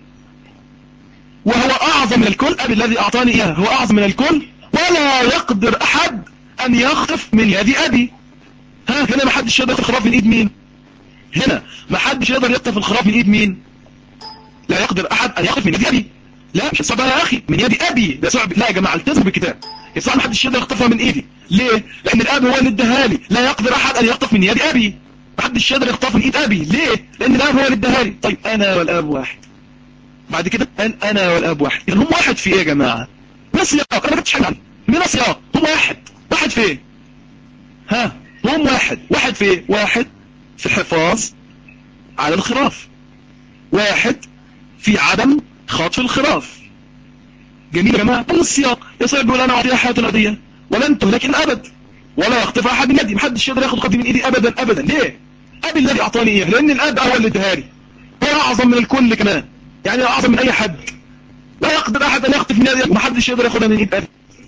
وهو اعظم من الكل. ابي الذي اعطاني اياها هو اعظم من الكل ولا يقدر احد ان يخطف من يد ابي. هنا ما حدش يقدر يخطف الخراف من ايد مين؟ هنا ما حدش يقدر يخطف الخراف من ايد مين؟ لا يقدر احد ان يخطف من يد ابي. لا مش يسوع يا اخي، من يد ابي. يسوع لا يا جماعه التزموا بالكتاب. يسوع ما حدش يقدر يخطفها من ايدي. ليه؟ لان الاب هو اللي اداها لي. لا يقدر احد ان يخطف من يد ابي. ما حدش يقدر يخطف من ايد ابي. ليه؟ لان الاب هو اللي اداها لي. طيب انا والاب واحد. بعد كده انا والاب واحد. يعني هم واحد في ايه يا جماعه؟ من سياق، انا ما كنتش حاجه عنه. من سياق هم واحد. واحد في ايه؟ هم واحد في ايه؟ واحد في الحفاظ على الخراف، واحد في عدم خطف الخراف. جميل يا جماعه. من السياق يسوع بيقول انا اعطيها حياه ابديه ولن تهلك الابد ولا يخطفها احد من يدي. محدش يقدر ياخد خطي من ايدي ابدا ابدا. ليه؟ ابي الذي اعطاني اياه. لان الاب هو اللي اداها لي. هو اعظم من الكل كمان، يعني اعظم من اي حد. لا يقدر احد ان يخطف من يدي ومحدش يقدر ياخدها من ايد ابي.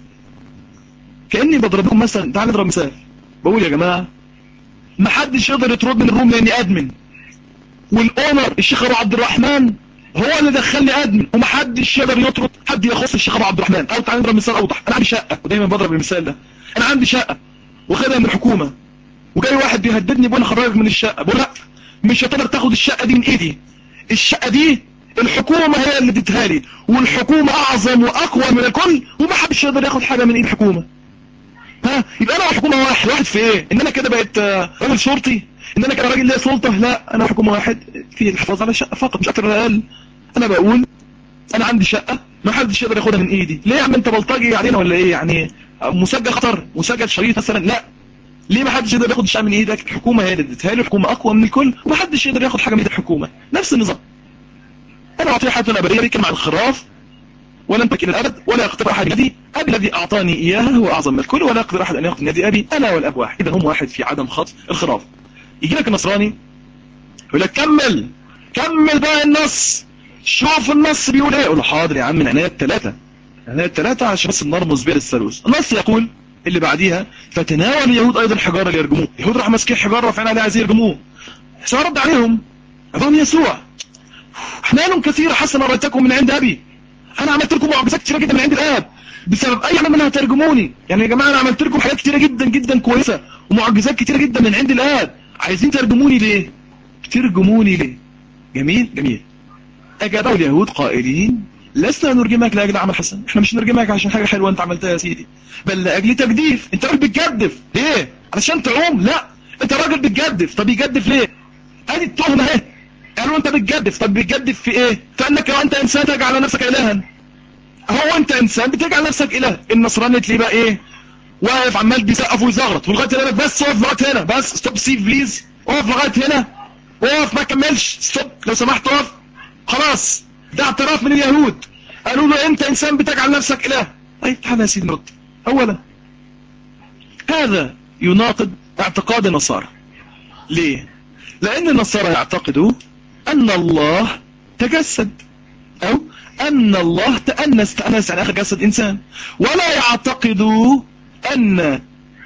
كاني بضرب لكم مثلا. تعال نضرب مثال. بقول يا جماعه محدش يقدر يطرد من الروم لاني ادمن، والاونر الشيخ ابو عبد الرحمن هو اللي دخلني ادمن، ومحدش يقدر يطرد حد يخص الشيخ ابو عبد الرحمن. او تعال نضرب مثال اوضح. انا عندي شقه، ودايما بضرب المثال ده. انا عندي شقه واخدها من الحكومه، وجاي واحد بيهددني بيقول اخرجك من الشقه. بقول لا، مش هتقدر تاخد الشقه دي من ايدي. الشقه دي الحكومه هي اللي اديتها لي، والحكومه اعظم واقوى من الكل، ومحدش يقدر ياخد حاجه من ايد الحكومه. يبقى انا والحكومه واحد في ايه؟ ان انا كده بقيت راجل شرطي؟ ان انا كده راجل ليا سلطه؟ لا، انا حكومه واحد في الحفاظ على الشقه فقط، مش اكتر ولا اقل. انا بقول انا عندي شقه ما حدش يقدر ياخدها من ايدي. ليه يا عم انت بلطجي علينا ولا ايه؟ يعني مسجل خطر، مسجل شريط مثلا؟ لا. ليه ما حدش يقدر ياخد الشقه من ايدك؟ الحكومه هي اللي اديتها له، الحكومه اقوى من الكل، وما حدش يقدر ياخد حاجه من ايد الحكومه. نفس النظام. انا اعطيه حياه ابديه بيتكلم عن الخراف، ولن تكل الابد، ولا يقدر احد يدي ابي الذي اعطاني اياها هو اعظم من الكل، ولا يقدر احد ان ياخذ من يدي ابي، انا والاب واحد. اذا هم واحد في عدم خطف الخراف. يجي لك النصراني يقول لك كمل بقى النص، شوف النص بيقول ايه. يقول له حاضر يا عم، من عناية الثلاثه، عناية الثلاثه عشان بس نرمز بها للثالوث. النص يقول اللي بعديها فتناول اليهود ايضا حجاره ليرجموه. اليهود راح ماسكين حجاره رافعين عليها عايزين يرجموه. سيرد عليهم اباهم يسوع احلال كثيره حسنا رايتكم من عند ابي. انا عملت لكم معجزات كثيره جدا من عند الاب، بسبب اي حاجه منها ترجموني. يعني يا جماعه انا عملت لكم حاجات كثيره جدا جدا كويسه ومعجزات كثيره جدا من عند الاب، عايزين ترجموني ليه؟ ترجموني ليه؟ جميل. اجابوا اليهود قائلين لسنا نرجمك لاجل عمل حسن، احنا مش نرجمك عشان حاجه حلوه انت عملتها يا سيدي، بل لاجل تجديف. انت راجل بتجدف ليه؟ علشان تعوم؟ لا، انت راجل بتجدف. طب يجدف ليه؟ ادي التهمه اهي. قالوا انت بتجدف. طب بتجدف في ايه؟ فانك لو انت انسان تجعل نفسك الها. هو انت انسان بتجعل نفسك اله. النصراني تلاقيه بقى ايه؟ واقف عمال بيسقف ويزغرط ولغايه هنا. بس اقف لغايه هنا، بس ستوب سيف بليز، اقف لغايه هنا، اقف ما كملش، ستوب لو سمحت اقف. خلاص، ده اعتراف من اليهود. قالوا له انت انسان بتجعل نفسك اله. طيب تعالى يا سيدي نرد. اولا هذا يناقض اعتقاد النصارى. ليه؟ لان النصارى يعتقدوا ان الله تجسد، او ان الله تأنس يعني اخر جسد انسان، ولا يعتقدوا ان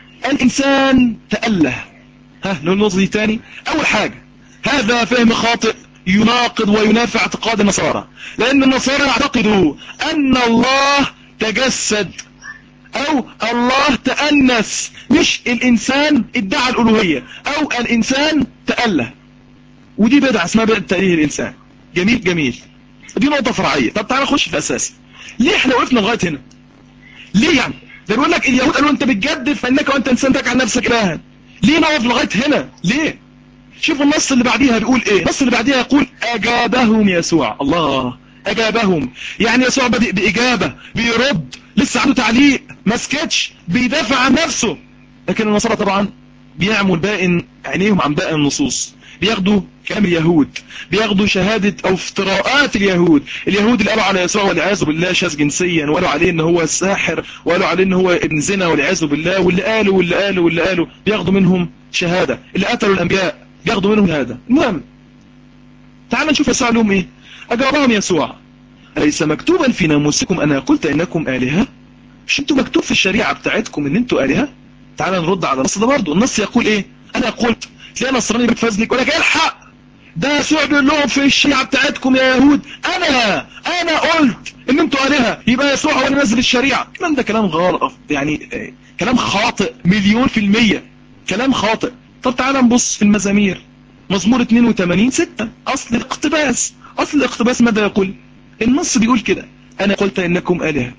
الانسان تأله. نقول النقطة دي تاني. اول حاجة، هذا فهم خاطئ يناقض وينافي اعتقاد النصارى، لان النصارى يعتقدوا ان الله تجسد او الله تأنس، مش الانسان ادعى الالوهية او الانسان تأله. ودي بدعة اسمها بدعة تأليه الانسان. جميل. دي نقطة فرعية. طب تعالى نخش في اساسي. ليه احنا وقفنا لغاية هنا؟ ليه يعني؟ ده بيقول لك اليهود قالوا انت بتجدف فانك وانت انسان تجعل نفسك الها. ليه نقف لغاية هنا؟ ليه؟ شوفوا النص اللي بعديها بيقول ايه. النص اللي بعديها يقول اجابهم يسوع. الله، اجابهم يعني يسوع بدأ باجابة، بيرد، لسه عنده تعليق، ما سكتش، بيدافع عن نفسه. لكن النصارى طبعا بيعموا باقي عينيهم عن باقي النصوص، بياخدوا كلام اليهود، بياخدوا شهادة او افتراءات اليهود اللي قالوا على يسوع والعياذ بالله شاذ جنسيا، وقالوا عليه ان هو ساحر، وقالوا عليه ان هو ابن زنا والعياذ بالله، واللي قالوا بياخدوا منهم شهادة. اللي قتلوا الانبياء بياخدوا منهم شهادة. المهم تعال نشوف يسوع لهم ايه. اجابهم يسوع أليس مكتوبا في ناموسكم انا قلت انكم آلهة؟ مش انتوا مكتوب في الشريعة بتاعتكم ان انتوا آلهة؟ تعال نرد على النص ده برضه. النص يقول ايه؟ انا قلت. تلاقي نصراني بيتفزلك يقول لك الحق، ده يسوع بيقول لهم في الشريعة بتاعتكم يا يهود انا قلت ان انتوا آلهة، يبقى يسوع هو اللي نزل الشريعة. الكلام ده كلام غلط، يعني كلام خاطئ 100%، كلام خاطئ. طب تعال نبص في المزامير. مزمور 82:6 اصل الاقتباس ماذا يقول؟ النص بيقول كده: انا قلت انكم آلهة،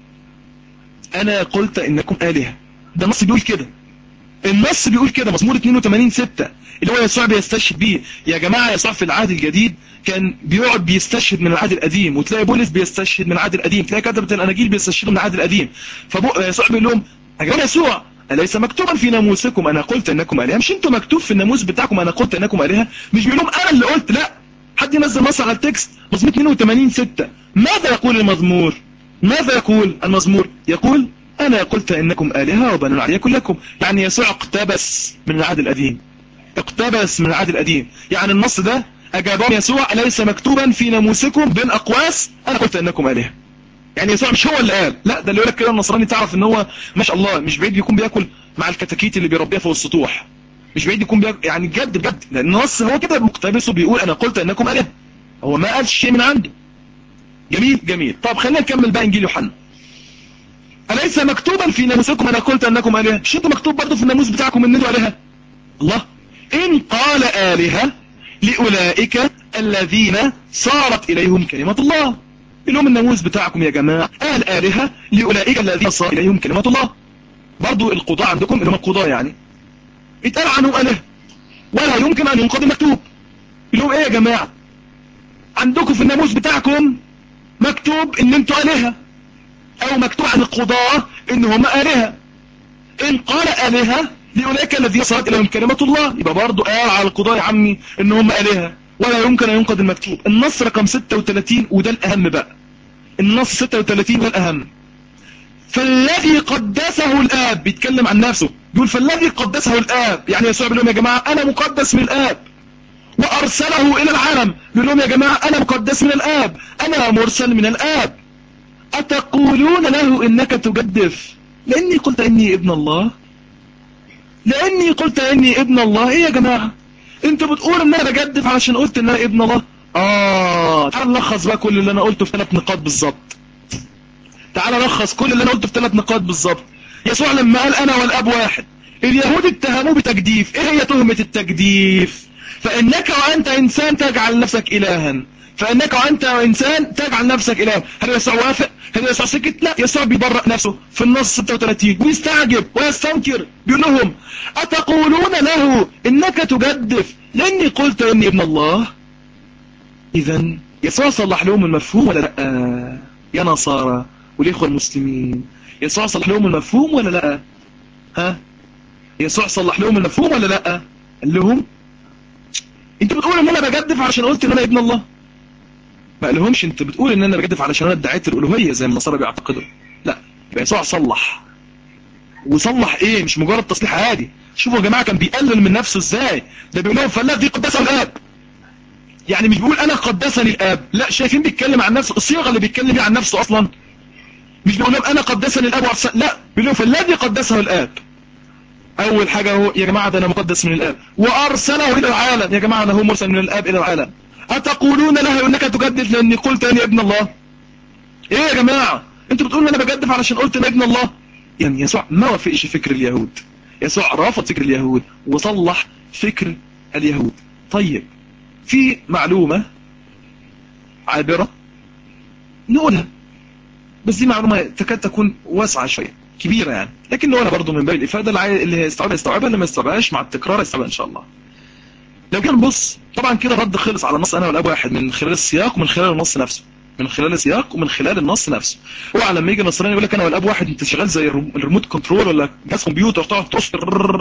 انا قلت انكم آلهة. ده النص بيقول كده. النص بيقول كده، مزمور 82:6 اللي هو يسوع بيستشهد بيه. يا جماعة يسوع في العهد الجديد كان بيقعد بيستشهد من العهد القديم، وتلاقي بولس بيستشهد من العهد القديم، تلاقي كتبة الاناجيل بيستشهدوا من العهد القديم. فيسوع بيقول لهم يا جماعة يسوع أليس مكتوبا في ناموسكم انا قلت انكم آلهة؟ مش انتوا مكتوب في الناموس بتاعكم انا قلت انكم آلهة؟ مش بيقول لهم انا اللي قلت، لا، حد ينزل نص على التكست. مزمور 82:6 ماذا يقول المزمور؟ ماذا يقول المزمور؟ يقول انا قلت انكم آلهة وبنون علي كلكم. يعني يسوع اقتبس من العهد القديم، اقتبس من العهد القديم. يعني النص ده اجابهم يسوع أليس مكتوبا في ناموسكم بين اقواس انا قلت انكم آلهة. يعني يسوع مش هو اللي قال، لا، ده اللي يقول لك كده النصراني تعرف ان هو ما شاء الله مش بعيد يكون بياكل مع الكتاكيت اللي بيربيها فوق السطوح، مش بعيد يكون بياكل، يعني بجد، لان النص هو كده مقتبسه بيقول انا قلت انكم آلهة، هو ما قالش شيء من عنده. جميل. طب خلينا نكمل بقى انجيل يوحنا. أليس مكتوبا في ناموسكم أنا قلت أنكم آلهة؟ مش انتوا مكتوب برضه في الناموس بتاعكم ان انتوا آلهة؟ الله، إن قال آلهة لأولئك الذين صارت إليهم كلمة الله. لهم الناموس بتاعكم يا جماعة قال آلهة لأولئك الذين صار إليهم كلمة الله. برضه القضاء عندكم اللي هم القضاء يعني اتقال عنهم آلهة، ولا يمكن أن ينقضي مكتوب. لهم إيه يا جماعة؟ عندكم في الناموس بتاعكم مكتوب ان انتوا آلهة، او مكتوب عن القضاة ان هم آلهة. ان قال آلهة لأولئك الذين صارت اليهم كلمة الله، يبقى برضه قال على القضاة يا عمي ان هم آلهة، ولا يمكن ان ينقض المكتوب. النص رقم 36 وده الاهم بقى، النص 36 ده الاهم. فالذي قدسه الآب، بيتكلم عن نفسه، بيقول فالذي قدسه الآب، يعني يسوع بيقول لهم يا جماعة أنا مقدس من الآب، وأرسله إلى العالم، بيقول لهم يا جماعة أنا مقدس من الآب، أنا مرسل من الآب. أتقولون له إنك تجدف لأني قلت إني ابن الله؟ لأني قلت إني ابن الله؟ إيه يا جماعة؟ أنتوا بتقولوا إن أنا بجدف علشان قلت إن أنا ابن الله؟ تعال نلخص بقى كل اللي أنا قلته في 3 نقاط بالظبط. تعال نلخص كل اللي أنا قلته في 3 نقاط بالظبط. يسوع لما قال أنا والأب واحد، اليهود اتهموه بتجديف. إيه هي تهمة التجديف؟ فإنك وأنت إنسان تجعل نفسك إلها، فإنك وأنت إنسان تجعل نفسك إله. هل يسوع وافق؟ هل يسوع سكت؟ لا، يسوع بيبرأ نفسه في النص 36 ويستعجب ويستنكر، بيقول لهم أتقولون له إنك تجدف لأني قلت إني ابن الله؟ إذا يسوع صلح لهم المفهوم ولا لا يا نصارى والإخوة المسلمين؟ يسوع صلح لهم المفهوم ولا لا؟ يسوع صلح لهم المفهوم ولا لا؟ قال لهم انت بتقول ان انا بجدف علشان قلت ان انا ابن الله. ما قالهمش انت بتقول ان انا بجدف علشان انا ادعيت الالوهيه زي ما النصارى بيعتقدوا. لا، يبقى يسوع صلح. وصلح ايه؟ مش مجرد تصليح عادي. شوفوا يا جماعه كان بيقلل من نفسه ازاي. ده بيقول لهم فالذي قدسه الاب، يعني مش بيقول انا قدسني الاب، لا، شايفين بيتكلم عن نفسه. الصيغه اللي بيتكلم بيها عن نفسه اصلا مش بيقول لهم انا قدسني الاب لا، بيقول لهم فالذي قدسه الاب. اول حاجه هو يا جماعه ده انا مقدس من الاب، وارسله الى العالم. يا جماعه انا هو مرسل من الاب الى العالم. أتقولون له إنك تجدف لأني قلت أني ابن الله؟ إيه يا جماعة؟ أنتوا بتقولوا أنا بجدف علشان قلت أنا ابن الله؟ يعني يسوع ما وافقش فكر اليهود، يسوع رفض فكر اليهود وصلح فكر اليهود. طيب، في معلومة عابرة نقولها، بس دي معلومة تكاد تكون واسعة شوية، كبيرة يعني، لكن نقولها برضو من باب الإفادة. اللي هيستوعبها اللي ما يستوعبهاش مع التكرار يستوعبها إن شاء الله. لو كان بص طبعا كده الرد خلص على النص انا والاب واحد من خلال السياق ومن خلال النص نفسه، من خلال السياق ومن خلال النص نفسه. هو لما يجي النصراني يقول لك انا والاب واحد، انت شغال زي الريموت كنترول ولا جهاز كمبيوتر تقعد ترص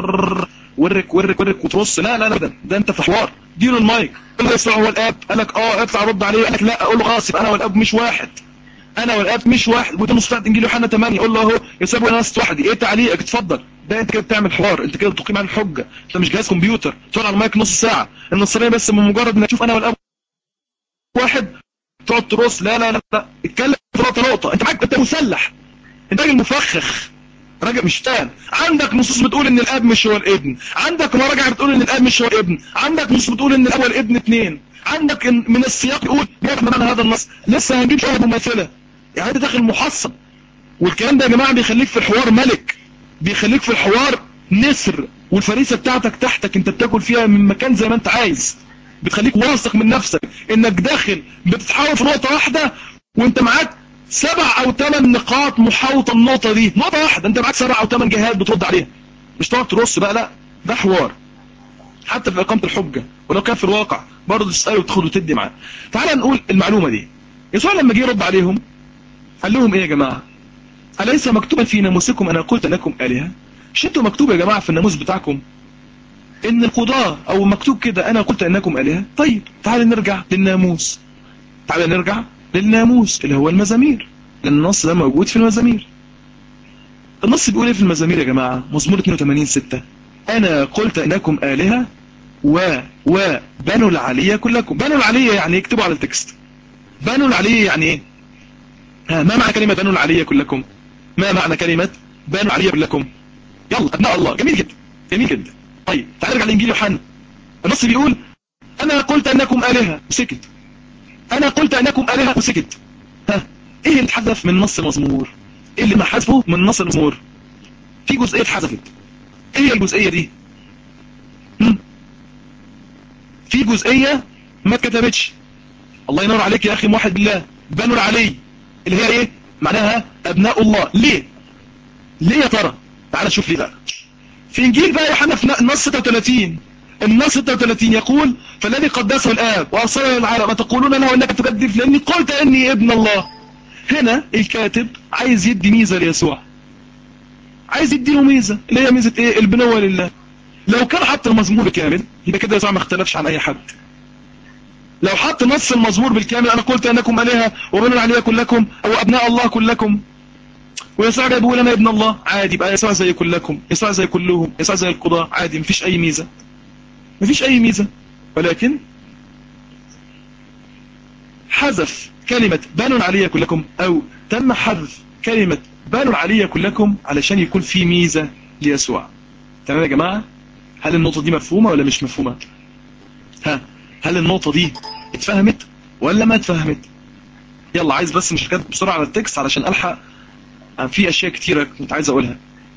ورك ورك ورك وترص. لا لا لا، ده انت في حوار. اديله المايك قول له يسوع هو الاب، قال لك اطلع رد عليه، قال لك لا، اقول له خلاص يبقى انا والاب مش واحد، انا والاب مش واحد. وده نص انجيل يوحنا 8 قول له اهو يسوع انا ناس وحدي. ايه تعليقك؟ اتفضل. ده انت كده بتعمل حوار، انت كده بتقيم عن الحجه، انت مش جهاز كمبيوتر تقعد على المايك نص ساعه. النصرانيه بس من مجرد انك تشوف انا والاب واحد تقعد ترص. لا لا لا لا، اتكلم نقطه نقطه. انت معاك، انت مسلح، انت راجل مفخخ، راجل مش فاهم. عندك نصوص بتقول ان الاب مش هو الابن، عندك مراجع بتقول ان الاب مش هو الابن، عندك نصوص بتقول ان الاب والابن اثنين، عندك من السياق يقول بيفهم عن هذا النص. لسه هنجيب شويه مماثله. يعني انت داخل محصن، والكلام ده يا جماعه بيخليك في الحوار ملك، بيخليك في الحوار نسر، والفريسه بتاعتك تحتك انت بتاكل فيها من مكان زي ما انت عايز. بتخليك واثق من نفسك انك داخل بتتحاول في نقطه واحده وانت معاك 7 أو 8 نقاط محاوطه النقطه دي. نقطه واحده انت معاك 7 أو 8 جهات بترد عليها، مش تقعد ترص بقى. لا، ده حوار. حتى في اقامه الحجه ولو كان في الواقع برضه تساله وتاخد وتدي معاه. تعال نقول المعلومه دي. يسوع لما جه يرد عليهم قال لهم ايه يا جماعه؟ أليس مكتوبا في ناموسكم أنا قلت لكم آلهة؟ مش انتوا مكتوب يا جماعة في الناموس بتاعكم إن القضاة، أو مكتوب كده أنا قلت أنكم آلهة؟ طيب تعال نرجع للناموس، تعال نرجع للناموس اللي هو المزامير، لأن النص ده موجود في المزامير. النص بيقول ايه في المزامير يا جماعة؟ مزمور 82:6 أنا قلت أنكم آلهة وبنو العلية كلكم. بنو العلية يعني يكتبوا على التكست. بنو العلية يعني ايه؟ ما معنى كلمة بنو العلية كلكم؟ ما معنى كلمة بنو العلية كلكم؟ يلا ابناء الله. جميل جدا، جميل جدا. طيب تعال نرجع لانجيل يوحنا. النص بيقول انا قلت انكم آلهة وسكت، انا قلت انكم آلهة وسكت. ايه اللي اتحذف من نص المزمور؟ ايه اللي ما حذفه من نص المزمور؟ في جزئية اتحذفت. ايه هي الجزئية دي؟ في جزئية ما اتكتبتش. الله ينور عليك يا اخي موحد بالله. بنو العلي اللي هي ايه؟ معناها ابناء الله. ليه؟ ليه يا ترى؟ تعال نشوف ليه بقى. في انجيل بقى يوحنا في نص 36 النص 36 يقول فالذي قدسه الآب وأرسله للعالم أتقولون له إنك تكذب لأني قلت إني ابن الله. هنا الكاتب عايز يدي ميزة ليسوع، عايز يديله ميزة اللي هي ميزة إيه؟ البنوة لله. لو كان حط المزمور بالكامل يبقى كده يسوع ما اختلفش عن أي حد. لو حط نص المزمور بالكامل أنا قلت أنكم آلهة وبنو العليا كلكم أو أبناء الله كلكم، ويسوع جاي بيقول أنا ابن الله، عادي يبقى يسوع زي كلكم، يسوع زي كلهم، يسوع زي القضاة، عادي مفيش أي ميزة، مفيش أي ميزة. ولكن حذف كلمة بنو العليا كلكم أو تم حذف كلمة بنو العليا كلكم علشان يكون في ميزة ليسوع. تمام يا جماعة؟ هل النقطة دي مفهومة ولا مش مفهومة؟ هل النقطة دي اتفهمت ولا ما اتفهمت؟ يلا عايز بس مش كاتب بسرعة على التكست علشان ألحق، في أشياء كتيرة كنت عايز أقولها.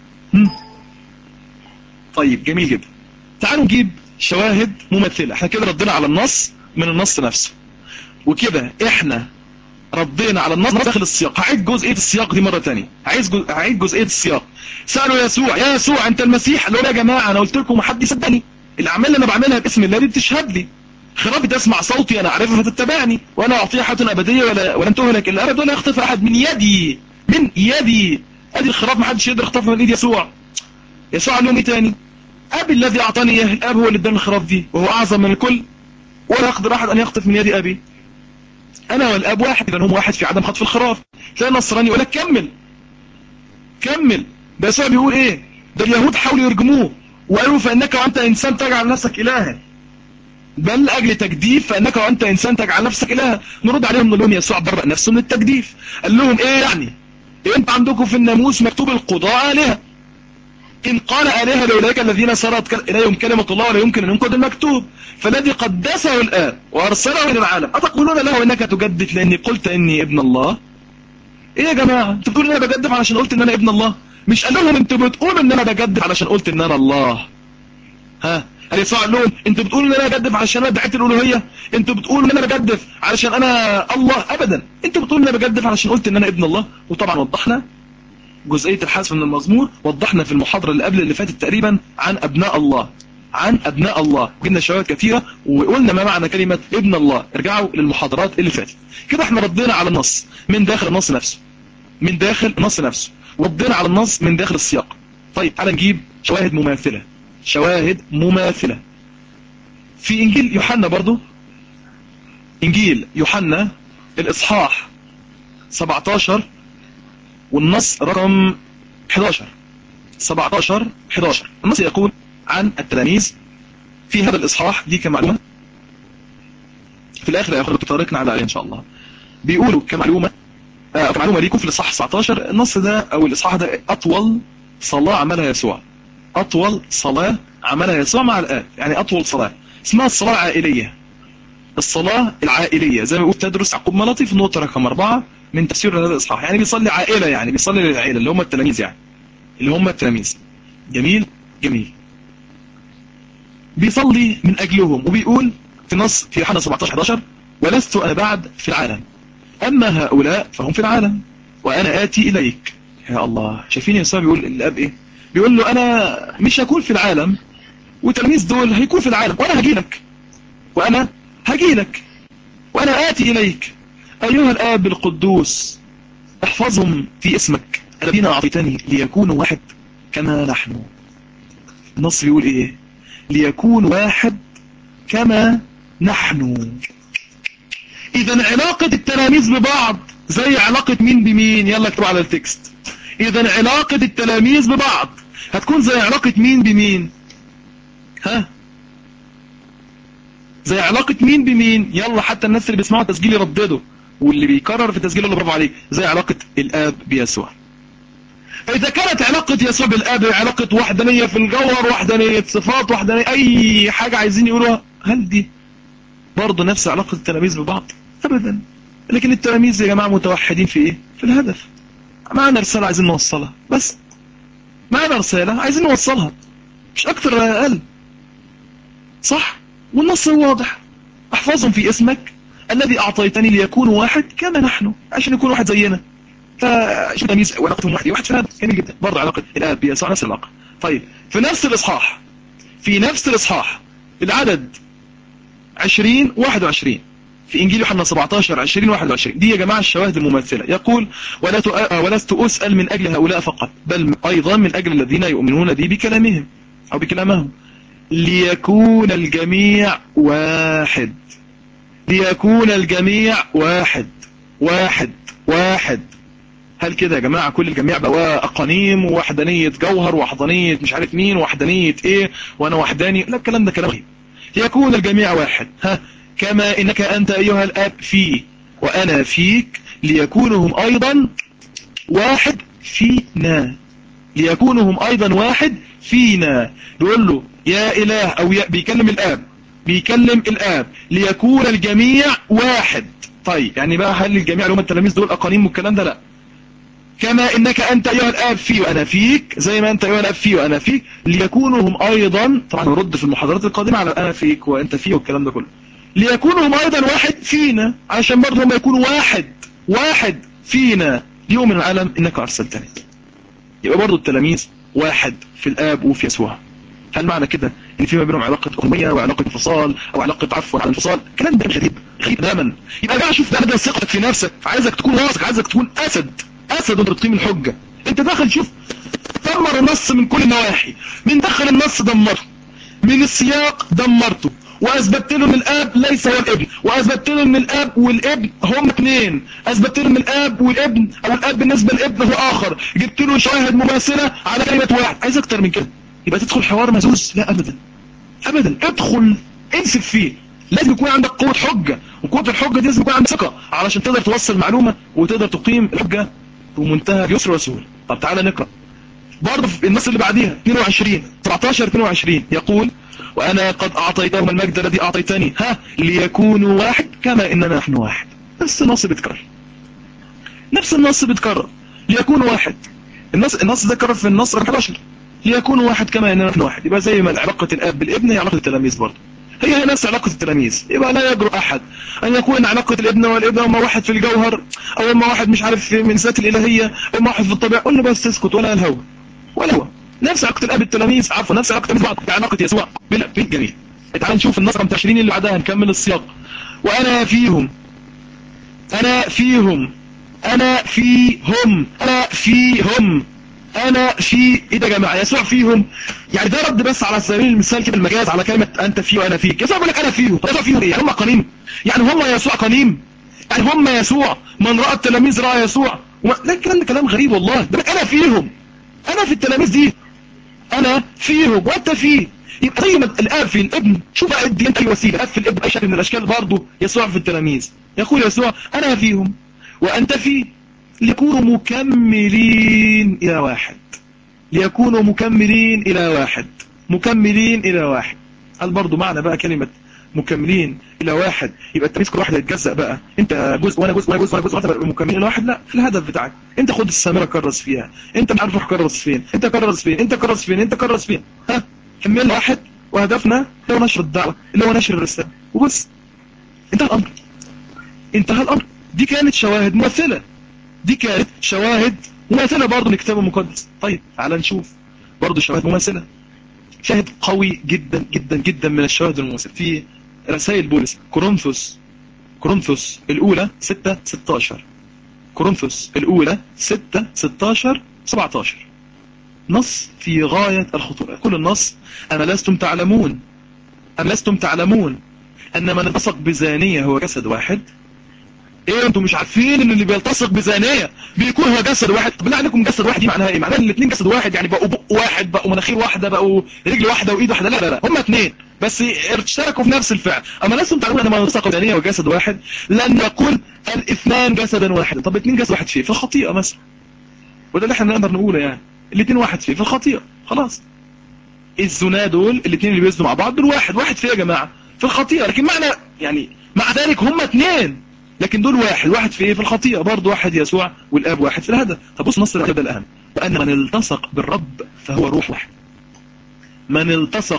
طيب جميل جدا. تعالوا نجيب شواهد ممثلة. احنا كده ردينا على النص من النص نفسه، وكده احنا ردينا على النص داخل السياق. هعيد جزئية السياق دي مرة تانية، هعيد جزئية السياق. سألوا يسوع يا يسوع انت المسيح؟ قالوا يا جماعة انا قلت لكم محد يصدقني، الاعمال اللي انا بعملها باسم الله دي بتشهد لي، خرافي تسمع صوتي انا اعرفها فتتبعني وانا اعطيها حياة ابدية ولن تهلك الا ابد ولا يخطف احد من يدي. من يدي ادي الخراف، ما حدش يقدر يخطفها من ايد يسوع. يسوع قال لهم ايه تاني؟ ابي الذي اعطاني اياه، الاب هو اللي اداني الخراف دي وهو اعظم من الكل ولا يقدر احد ان يخطف من يدي ابي. انا والاب واحد، اذا هم واحد في عدم خطف الخراف. تلاقي النصراني يقول لك كمل ده يسوع بيقول ايه؟ ده اليهود حاولوا يرجموه وقالوا فانك وانت انسان تجعل نفسك الها، بل اجل تجديف فانك وانت انسان تجعل نفسك الها. نرد عليهم نقول لهم يسوع برأ نفسه من التجديف. قال لهم ايه يعني؟ إيه انت عندكم في الناموس مكتوب القضاء آلهة، إن قال آلهة لأولئك الذين سرت إليهم كلمة الله ولا يمكن أن ينقض المكتوب، فالذي قدسه الآب وأرسله إلى العالم أتقولون له إنك تجدف لأني قلت إني ابن الله؟ إيه يا جماعة؟ أنتوا بتقولوا إن أنا بجدف علشان قلت إن أنا ابن الله؟ مش قال لهم أنتوا بتقولوا إن أنا بجدف علشان قلت إن أنا الله؟ قال يسوع قال لهم أنتوا بتقولوا إن أنا بجدف علشان أنا ادعيت الألوهية؟ أنتوا بتقولوا إن أنا بجدف علشان أنا الله؟ أبدا، أنتوا بتقولوا إن أنا بجدف علشان قلت إن أنا ابن الله. وطبعا وضحنا جزئية الحذف من المزمور، وضحنا في المحاضرة اللي قبل اللي فاتت تقريبا عن أبناء الله، عن أبناء الله، وجدنا شواهد كثيرة وقلنا ما معنى كلمة ابن الله. ارجعوا للمحاضرات اللي فاتت. كده احنا ردينا على النص من داخل النص نفسه، من داخل النص نفسه، وردينا على النص من داخل السياق. طيب تعال نجيب شواهد مماثلة، شواهد مماثلة في إنجيل يوحنا برضو. إنجيل يوحنا الإصحاح 17 والنص رقم 11. 17-11 النص يقول عن التلاميذ في هذا الإصحاح دي كمعلومة في الآخر يا أخوة طارقنا على إن شاء الله. بيقولوا كمعلومة ليكم في الإصحاح 19 النص ده أو الإصحاح ده أطول صلاة عملها يسوع، أطول صلاة عملها يسوع مع الآب، يعني أطول صلاة اسمها الصلاة العائلية. الصلاة العائلية زي ما يقول تدرس يعقوب ملطي في النقطة رقم 4 من تفسير هذا الإصحاح، يعني بيصلي عائلة، يعني بيصلي للعائلة اللي هم التلاميذ، يعني اللي هم التلاميذ. جميل جميل. بيصلي من أجلهم وبيقول في نص في يوحنا 17-11 ولست أنا بعد في العالم أما هؤلاء فهم في العالم وأنا آتي إليك. يا الله، شايفين يسوع بيقول الأب إيه؟ بيقول له أنا مش هكون في العالم والتلاميذ دول هيكون في العالم وأنا هجي لك، وأنا هجي لك وأنا آتي إليك. أيها الآب القدوس احفظهم في اسمك الذين أعطيتني ليكونوا واحد كما نحن. النص بيقول إيه؟ ليكون واحد كما نحن. إذا علاقة التلاميذ ببعض زي علاقة مين بمين؟ يلا اكتبوا على التكست. إذا علاقة التلاميذ ببعض هتكون زي علاقة مين بمين؟ زي علاقة مين بمين؟ يلا حتى الناس اللي بيسمعوا تسجيل يرددوا، واللي بيكرر في التسجيل اللي برافو عليك، زي علاقة الآب بيسوع. إذا كانت علاقة يسوع بالآب علاقة وحدانية في الجوهر، وحدانية صفات، وحدانية أي حاجة عايزين يقولوها، هل دي برضه نفس علاقة التلاميذ ببعض؟ أبدا. لكن التلاميذ يا جماعة متوحدين في إيه؟ في الهدف. معنا رسالة عايزين نوصلها، بس معنا رسالة عايزين نوصلها، مش أكتر ولا أقل. صح؟ والنص واضح. احفظهم في اسمك الذي أعطيتني ليكونوا واحد كما نحن، عشان يكون واحد زينا. فشو تمييز وعلاقتهم واحد في هذا جميل جدا. برضه علاقة الآب بيسوع نفس العلاقة. طيب في نفس الإصحاح العدد 20 21 في إنجيل يوحنا 17 20 21. دي يا جماعة الشواهد المماثلة. يقول ولست أسأل من أجل هؤلاء فقط بل أيضا من أجل الذين يؤمنون بي بكلامهم أو بكلامهم ليكون الجميع واحد. ليكون الجميع واحد واحد واحد. هل كده يا جماعة كل الجميع بقى أقانيم ووحدانية جوهر ووحدانية مش عارف مين ووحدانية إيه وأنا وحداني؟ لا، الكلام ده كلام غريب. ليكون الجميع واحد، كما إنك أنت أيها الآب في وأنا فيك ليكونوا هم أيضا واحد فينا. ليكونوا هم أيضا واحد فينا. بيقول له يا إله أو بيكلم الآب، بيكلم الآب ليكون الجميع واحد. طيب يعني بقى هل الجميع اللي هم التلاميذ دول أقانيم والكلام ده؟ لا. كما إنك أنت أيها الآب في وأنا فيك، زي ما أنت أيها الآب في وأنا فيك ليكونوا هم أيضا. طبعا نرد في المحاضرات القادمة على أنا فيك وأنت فيه والكلام ده كله. ليكونوا هم أيضا واحد فينا عشان برضه هم يكونوا واحد فينا ليؤمن العالم إنك أرسلتني. يبقى برضه التلاميذ واحد في الآب وفي يسوع. هل معنى كده ان في ما بينهم علاقه أمية وعلاقه انفصال او علاقه عفو عن انفصال؟ الكلام ده غريب تماما. يبقى بقى شوف ده ثقتك في نفسك، عايزك تكون واثق، عايزك تكون اسد وانت بتقيم الحجه. انت داخل شوف دمر النص من كل النواحي، من داخل النص دمرته، من السياق دمرته، واثبتت له ان الاب ليس هو الابن، واثبتت له ان الاب والابن هم اثنين، اثبتت له ان الاب والابن او الاب بالنسبه للابن هو اخر، جبت له شواهد مماثله على كلمه واحد. عايز اكتر من كده؟ يبقى تدخل حوار مهزوز؟ لا ابدا ابدا. ادخل انسف فيه. لازم يكون عندك قوه حجه، وقوه الحجه دي لازم يكون عندك ثقه علشان تقدر توصل معلومه وتقدر تقيم الحجه بمنتهى اليسر والسهوله. طب تعالى نقرا برضه في النص اللي بعديها 22 17 22. يقول وانا قد اعطيتهم المجد الذي اعطيتني ليكونوا واحد كما اننا نحن واحد. نفس النص بيتكرر، نفس النص بيتكرر، ليكونوا واحد. النص ده كرر في النص 11 ليكونوا واحد كما اننا نحن واحد. يبقى زي ما علاقه الاب بالابن هي علاقه التلاميذ برضه، هي نفس علاقه التلاميذ. يبقى لا يجرؤ احد ان يقول ان علاقه الابن والابن هما واحد في الجوهر او هما واحد مش عارف من ذات الالهيه او هما واحد في الطبيعه. قول له بس اسكت ولا الهوى ولا هو. نفس علاقه الاب بالتلاميذ، عفوا نفس علاقه التلاميذ بعلاقه يسوع بالجميع. تعال نشوف النص رقم 20 اللي بعدها، نكمل السياق. وانا فيهم انا فيهم انا فيهم انا فيهم انا في ايه ده يا جماعه؟ يسوع فيهم. يعني ده رد بس على سبيل المثال كده المجاز على كلمه انت في وانا فيك. يسوع بيقول لك انا فيهم. طب يسوع فيهم ايه؟ هم قنيم؟ يعني هم يسوع قنيم؟ يعني هم يسوع من راى التلاميذ راى يسوع؟ لا، الكلام ده كلام غريب والله. ده انا فيهم، انا في التلاميذ دي، انا فيهم وانت فيه. يبقى زي ما الاب في الابن، شوف بقى ادي انت اي وسيله، الاب في الابن اي شكل من الاشكال برضه يسوع في التلاميذ. يقول يسوع انا فيهم وانت فيه ليكونوا مكملين الى واحد. ليكونوا مكملين الى واحد، مكملين الى واحد. هل برضو معنى بقى كلمة مكملين الى واحد يبقى التلاميذ كل واحد هيتجزأ بقى، انت جزء وانا جزء وانا جزء وانا جزء واحد مكملين الى واحد؟ لا، في الهدف بتاعك. انت خد السامرة كرس فيها، انت مش عارف روح كرس فين، انت كرس فين، انت كرس فين، انت كرس فين. كملنا واحد، وهدفنا هو نشر الدعوة اللي هو نشر الرسالة وبس. انتهى الامر، انتهى الامر. دي كانت شواهد مماثلة، دي كانت شواهد مماثلة برضه من الكتاب المقدس. طيب تعال نشوف برضه شواهد مماثلة. شاهد قوي جدا جدا جدا من الشواهد المماثلة في رسائل بولس. كورنثوس الأولى 6-16، كورنثوس الأولى 6-16 17. نص في غاية الخطورة. كل النص أما لستم تعلمون أن من التصق بزانية هو جسد واحد. ايه انتوا مش عارفين ان اللي بيلتصق بزانية بيكون هو جسد واحد؟ طب بالله عليكم جسد واحد دي معناها ايه؟ معناها ان الاثنين جسد واحد، يعني بقوا بق واحد، بقوا مناخير واحدة، بقوا رجل واحدة وايد واحدة؟ لا لا لا، هم اثنين بس اشتركوا في نفس الفعل. اما لازم تعلمون ان من التصق بزانية هو جسد واحد، لن يقول الاثنان جسدا واحدا. طب اثنين جسد واحد فيه في الخطيئة مثلا، وده اللي احنا نقدر نقوله، يعني الاثنين واحد فيه في الخطيئة خلاص. الزنا دول الاثنين اللي بيزنوا مع بعض دول واحد فيه يا جماعة في الخطيئة، لكن معنى يعني مع ذلك هم اثنين، لكن دول واحد في ايه؟ في الخطيئة برضه. واحد يسوع والاب واحد في الهدف. طب بص نص ده الأهم، وأن من التصق بالرب فهو روح واحد. من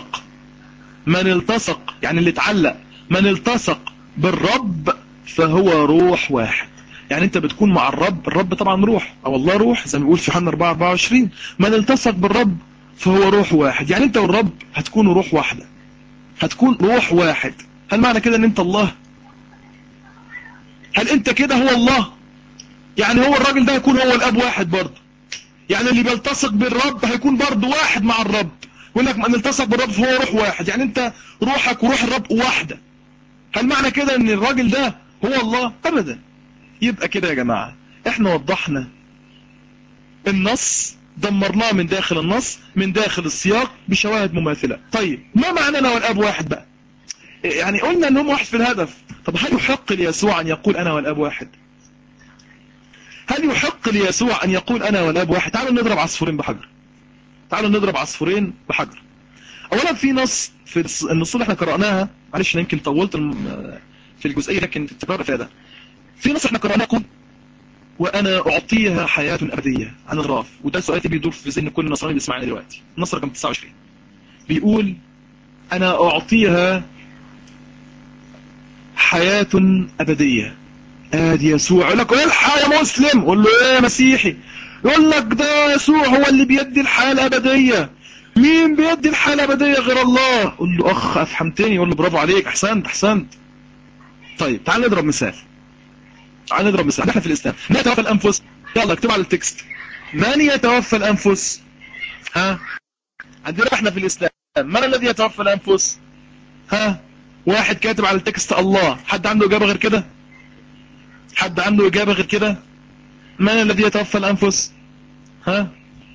التصق يعني اللي اتعلق، من التصق بالرب فهو روح واحد. يعني انت بتكون مع الرب طبعا روح، او الله روح زي ما بيقول في يوحنا 4:24. من التصق بالرب فهو روح واحد، يعني انت والرب هتكونوا روح واحدة، هتكون روح واحد. هل معنى كده ان انت الله؟ هل انت كده هو الله؟ يعني هو الراجل ده هيكون هو الاب واحد برضه، يعني اللي بيلتصق بالرب هيكون برضه واحد مع الرب. يقول لك من التصق بالرب فهو روح واحد، يعني انت روحك وروح الرب واحدة. هل معنى كده ان الراجل ده هو الله؟ ابدا. يبقى كده يا جماعة احنا وضحنا النص، دمرناه من داخل النص من داخل السياق بشواهد مماثلة. طيب ما معنى انا والاب واحد بقى؟ يعني قلنا ان هم واحد في الهدف. طب هل يحق ليسوع ان يقول انا والاب واحد؟ هل يحق ليسوع ان يقول انا والاب واحد؟ تعالوا نضرب عصفورين بحجر. تعالوا نضرب عصفورين بحجر. اولا في نص في النصوص اللي احنا قرأناها، معلش يمكن طولت في الجزئية لكن التكرار افادة. في نص احنا قرأناه يقول وانا اعطيها حياة ابدية عن الراف، وده سؤال بيدور في ذهن كل نصراني بيسمعني دلوقتي. النص رقم 29 بيقول انا اعطيها حياة ابدية. ادي يسوع. يقول لك الحق يا مسلم، قول له ايه يا مسيحي؟ يقول لك ده يسوع هو اللي بيدي الحياة الابدية. مين بيدي الحياة الابدية غير الله؟ قول له اخ افهمتني. يقول له برافو عليك، احسنت احسنت. طيب تعال نضرب مثال. تعال نضرب مثال. احنا في الاسلام من يتوفى الانفس؟ يلا اكتب على التكست. من يتوفى الانفس؟ ها؟ عندنا احنا في الاسلام من الذي يتوفى الانفس؟ ها؟ واحد كاتب على التكست الله. حد عنده اجابة غير كده؟ حد عنده اجابة غير كده؟ من الذي يتوفى الانفس؟ ها؟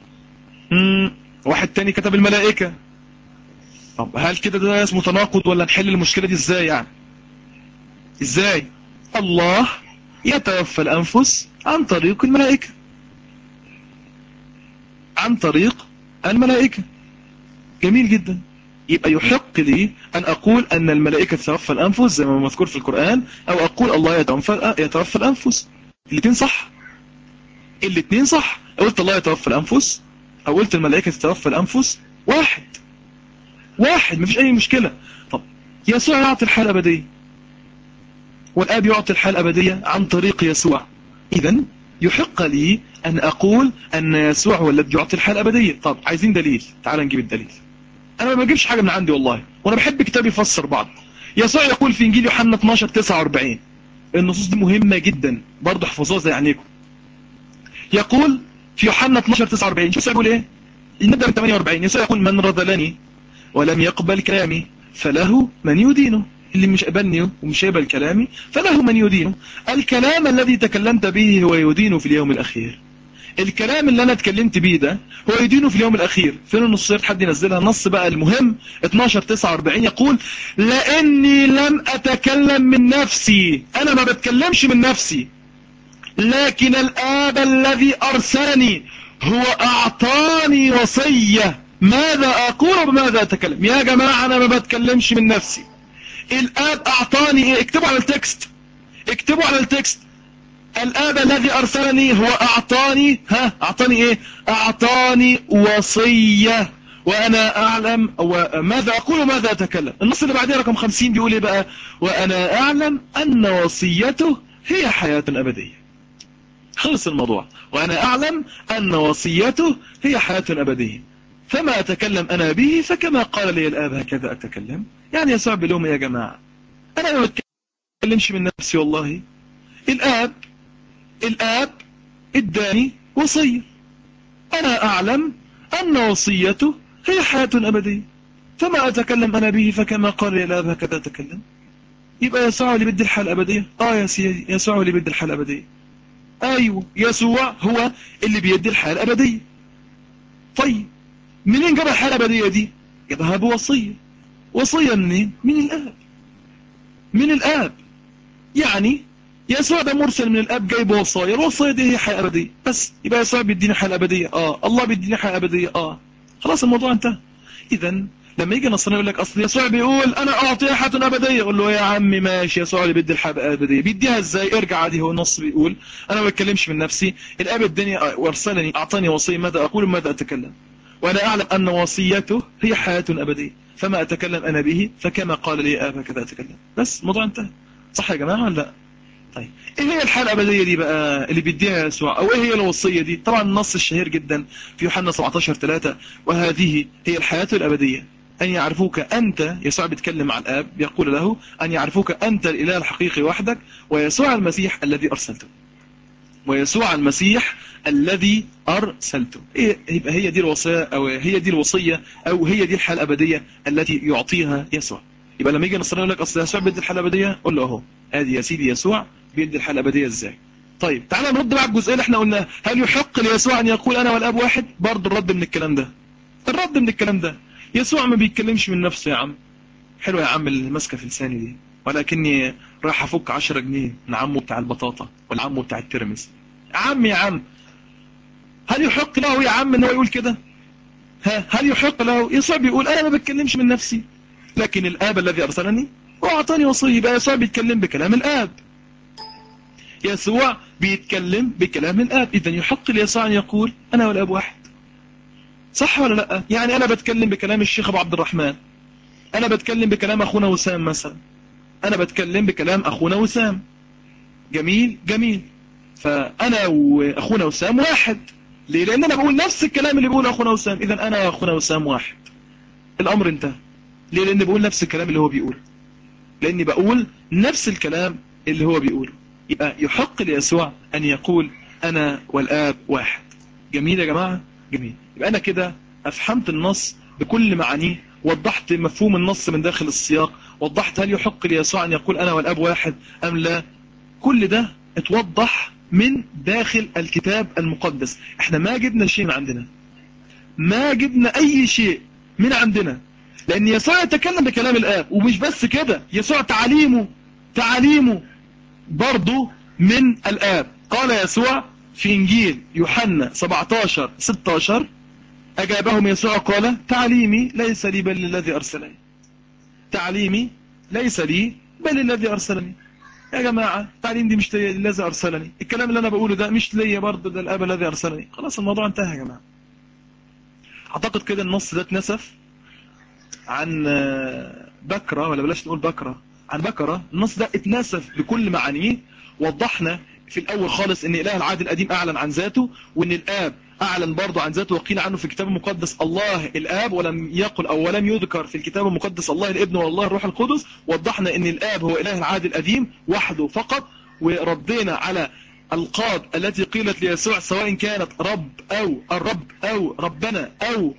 واحد تاني كتب الملائكة. طب هل كده ده اسمه تناقض ولا نحل المشكلة دي ازاي يعني؟ ازاي؟ الله يتوفى الانفس عن طريق الملائكة، عن طريق الملائكة. جميل جدا. يبقى يحق لي ان اقول ان الملائكة تتوفى الانفس زي ما مذكور في القرآن، او اقول الله يتوفى الانفس. الاثنين صح. الاثنين صح. قلت الله يتوفى الانفس او قلت الملائكة تتوفى الانفس، واحد واحد، مفيش اي مشكلة. طب يسوع يعطي الحياة الابدية والاب يعطي الحياة الابدية عن طريق يسوع. اذا يحق لي ان اقول ان يسوع هو الذي يعطي الحياة الابدية. طب عايزين دليل، تعال نجيب الدليل. انا ما بجيبش حاجة من عندي والله، وانا بحب كتابي يفسر بعض. يسوع يقول في انجيل يوحنا 12:49. النصوص دي مهمة جدا برضه احفظوها زي عينيكم. يقول في يوحنا 12:49 شو يقول ايه؟ نبدأ من 48. يسوع يقول من رذلني ولم يقبل كلامي فله من يدينه. اللي مش قبلني ومش يقبل كلامي فله من يدينه. الكلام الذي تكلمت به هو يدينه في اليوم الأخير. الكلام اللي أنا اتكلمت به ده هو يدينه في اليوم الأخير. فين النصير؟ حد ينزلها النص بقى المهم. 12:49 يقول لأني لم أتكلم من نفسي. أنا ما بتكلمش من نفسي، لكن الآب الذي أرسلني هو أعطاني وصية ماذا أقول وبماذا أتكلم. يا جماعة أنا ما بتكلمش من نفسي، الآب أعطاني إيه؟ اكتبوا على التكست، اكتبوا على التكست. الآب الذي أرسلني هو أعطاني، أعطاني إيه؟ أعطاني وصية وأنا أعلم وماذا أقول وماذا أتكلم. النص اللي بعديه رقم 50 بيقول إيه بقى؟ وأنا أعلم أن وصيته هي حياة أبدية. خلص الموضوع. وأنا أعلم أن وصيته هي حياة أبدية، فما أتكلم أنا به فكما قال لي الآب هكذا أتكلم. يعني يسوع بلوم يا جماعة، أنا ما بتكلمش من نفسي والله. الآب اداني وصية، أنا أعلم أن وصيته هي حياة أبدية، فما أتكلم أنا به فكما قال لي الآب هكذا أتكلم. يبقى يسوع اللي بدي الحياة الأبدية. يا سيدي يسوع اللي بدي الحياة الأبدية. أيوة يسوع هو اللي بيدي الحياة الأبدية. طيب منين جاب الحياة الأبدية دي؟ جابها بوصية. وصية منين؟ من الآب. من الآب. يعني يسوع ده مرسل من الآب جايب وصايا، الوصايا دي هي حياة أبدية بس. يبقى يسوع بيديني حياة أبدية. الله بيديني حياة أبدية. خلاص الموضوع انتهى. إذا لما يجي نصراني يقول لك أصل يسوع بيقول أنا أعطيها حياة أبدية، أقول له يا عمي ماشي، يسوع اللي بيدي الحياة الأبدية. بيديها إزاي؟ ارجع عادي، هو النص بيقول أنا ما بتكلمش من نفسي، الآب الدنيا وارسلني أعطاني وصية ماذا أقول وماذا أتكلم، وأنا أعلم أن وصيته هي حياة أبدية، فما أتكلم أنا به فكما قال لي آب هكذا أتكلم. بس الموضوع انتهى. صح يا جماعة ولا لا؟ طيب ايه هي الحياة الأبدية دي بقى اللي بيديها يسوع، او ايه هي الوصية دي؟ طبعا النص الشهير جدا في يوحنا 17:3 وهذه هي الحياة الأبدية أن يعرفوك أنت. يسوع بيتكلم مع الآب يقول له أن يعرفوك أنت الإله الحقيقي وحدك ويسوع المسيح الذي أرسلته. ويسوع المسيح الذي أرسلته. يبقى هي دي الوصية، أو هي دي الوصية، أو هي دي الحياة الأبدية التي يعطيها يسوع. يبقى لما يجي النصراني يقول لك أصل يسوع بيدي الحياة الأبدية، قول له أهو ادي يا سيدي يسوع بيدي الحياة الأبدية إزاي. طيب تعالى نرد بقى على الجزئية اللي احنا قلناها، هل يحق ليسوع أن يقول أنا والآب واحد؟ برضه الرد من الكلام ده. الرد من الكلام ده، يسوع ما بيتكلمش من نفسه يا عم. حلو يا عم المسكة في لساني دي، ولكني راح أفك 10 جنيه من عمه بتاع البطاطا والعمه بتاع الترمس. يا عم هل يحق له يا عم ان هو يقول كده؟ هل يحق له؟ يسوع بيقول انا ما بتكلمش من نفسي، لكن الاب الذي ارسلني واعطاني وصيه. يبقى يسوع بيتكلم بكلام الاب. يسوع بيتكلم بكلام الاب، اذا يحق ليسوع ان يقول انا والاب واحد. صح ولا لا؟ يعني انا بتكلم بكلام الشيخ ابو عبد الرحمن، انا بتكلم بكلام اخونا وسام مثلا، انا بتكلم بكلام اخونا وسام. جميل جميل، فانا واخونا وسام واحد. ليه؟ لان انا بقول نفس الكلام اللي بيقوله اخونا وسام، اذا انا واخونا وسام واحد. الامر انتهى. ليه؟ لان بقول نفس الكلام اللي هو بيقوله، لاني بقول نفس الكلام اللي هو بيقوله. يبقى يحق ليسوع ان يقول انا والاب واحد. جميل يا جماعة، جميل. يبقى انا كده افهمت النص بكل معانيه، وضحت مفهوم النص من داخل السياق، وضحت هل يحق ليسوع ان يقول انا والاب واحد ام لا. كل ده اتوضح من داخل الكتاب المقدس. احنا ما جبنا شيء من عندنا، ما جبنا اي شيء من عندنا، لان يسوع يتكلم بكلام الاب. ومش بس كده، يسوع تعاليمه برضو من الاب. قال يسوع في انجيل يوحنا 17:16 اجابهم يسوع قال تعليمي ليس لي بل للذي ارسلني. تعليمي ليس لي بل للذي ارسلني. يا جماعة التعليم دي مش الذي أرسلني، الكلام اللي أنا بقوله ده مش ليا برضه، ده الأب الذي أرسلني. خلاص الموضوع انتهى يا جماعة. أعتقد كده النص ده اتنسف عن بكرة، ولا بلاش نقول بكرة، عن بكرة. النص ده اتنسف بكل معانيه. وضحنا في الأول خالص إن إله العهد القديم أعلن عن ذاته، وإن الآب أعلن برضه عن ذاته، وقيل عنه في الكتاب المقدس الله الآب، ولم يقل أو ولم يذكر في الكتاب المقدس الله الابن والله الروح القدس. وضحنا إن الآب هو إله العهد القديم وحده فقط، وردينا على القاب التي قيلت ليسوع سواء كانت رب أو الرب أو ربنا أو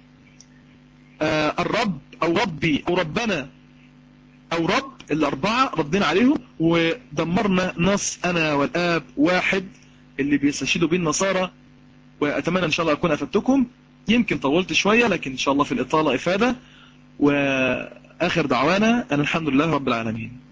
الرب أو ربي أو ربنا أو رب. الأربعة ردينا عليهم، ودمرنا نص أنا والآب واحد اللي بيستشهدوا به النصارى. وأتمنى إن شاء الله أكون أفدتكم. يمكن طولت شوية، لكن إن شاء الله في الإطالة إفادة. وآخر دعوانا أن الحمد لله رب العالمين.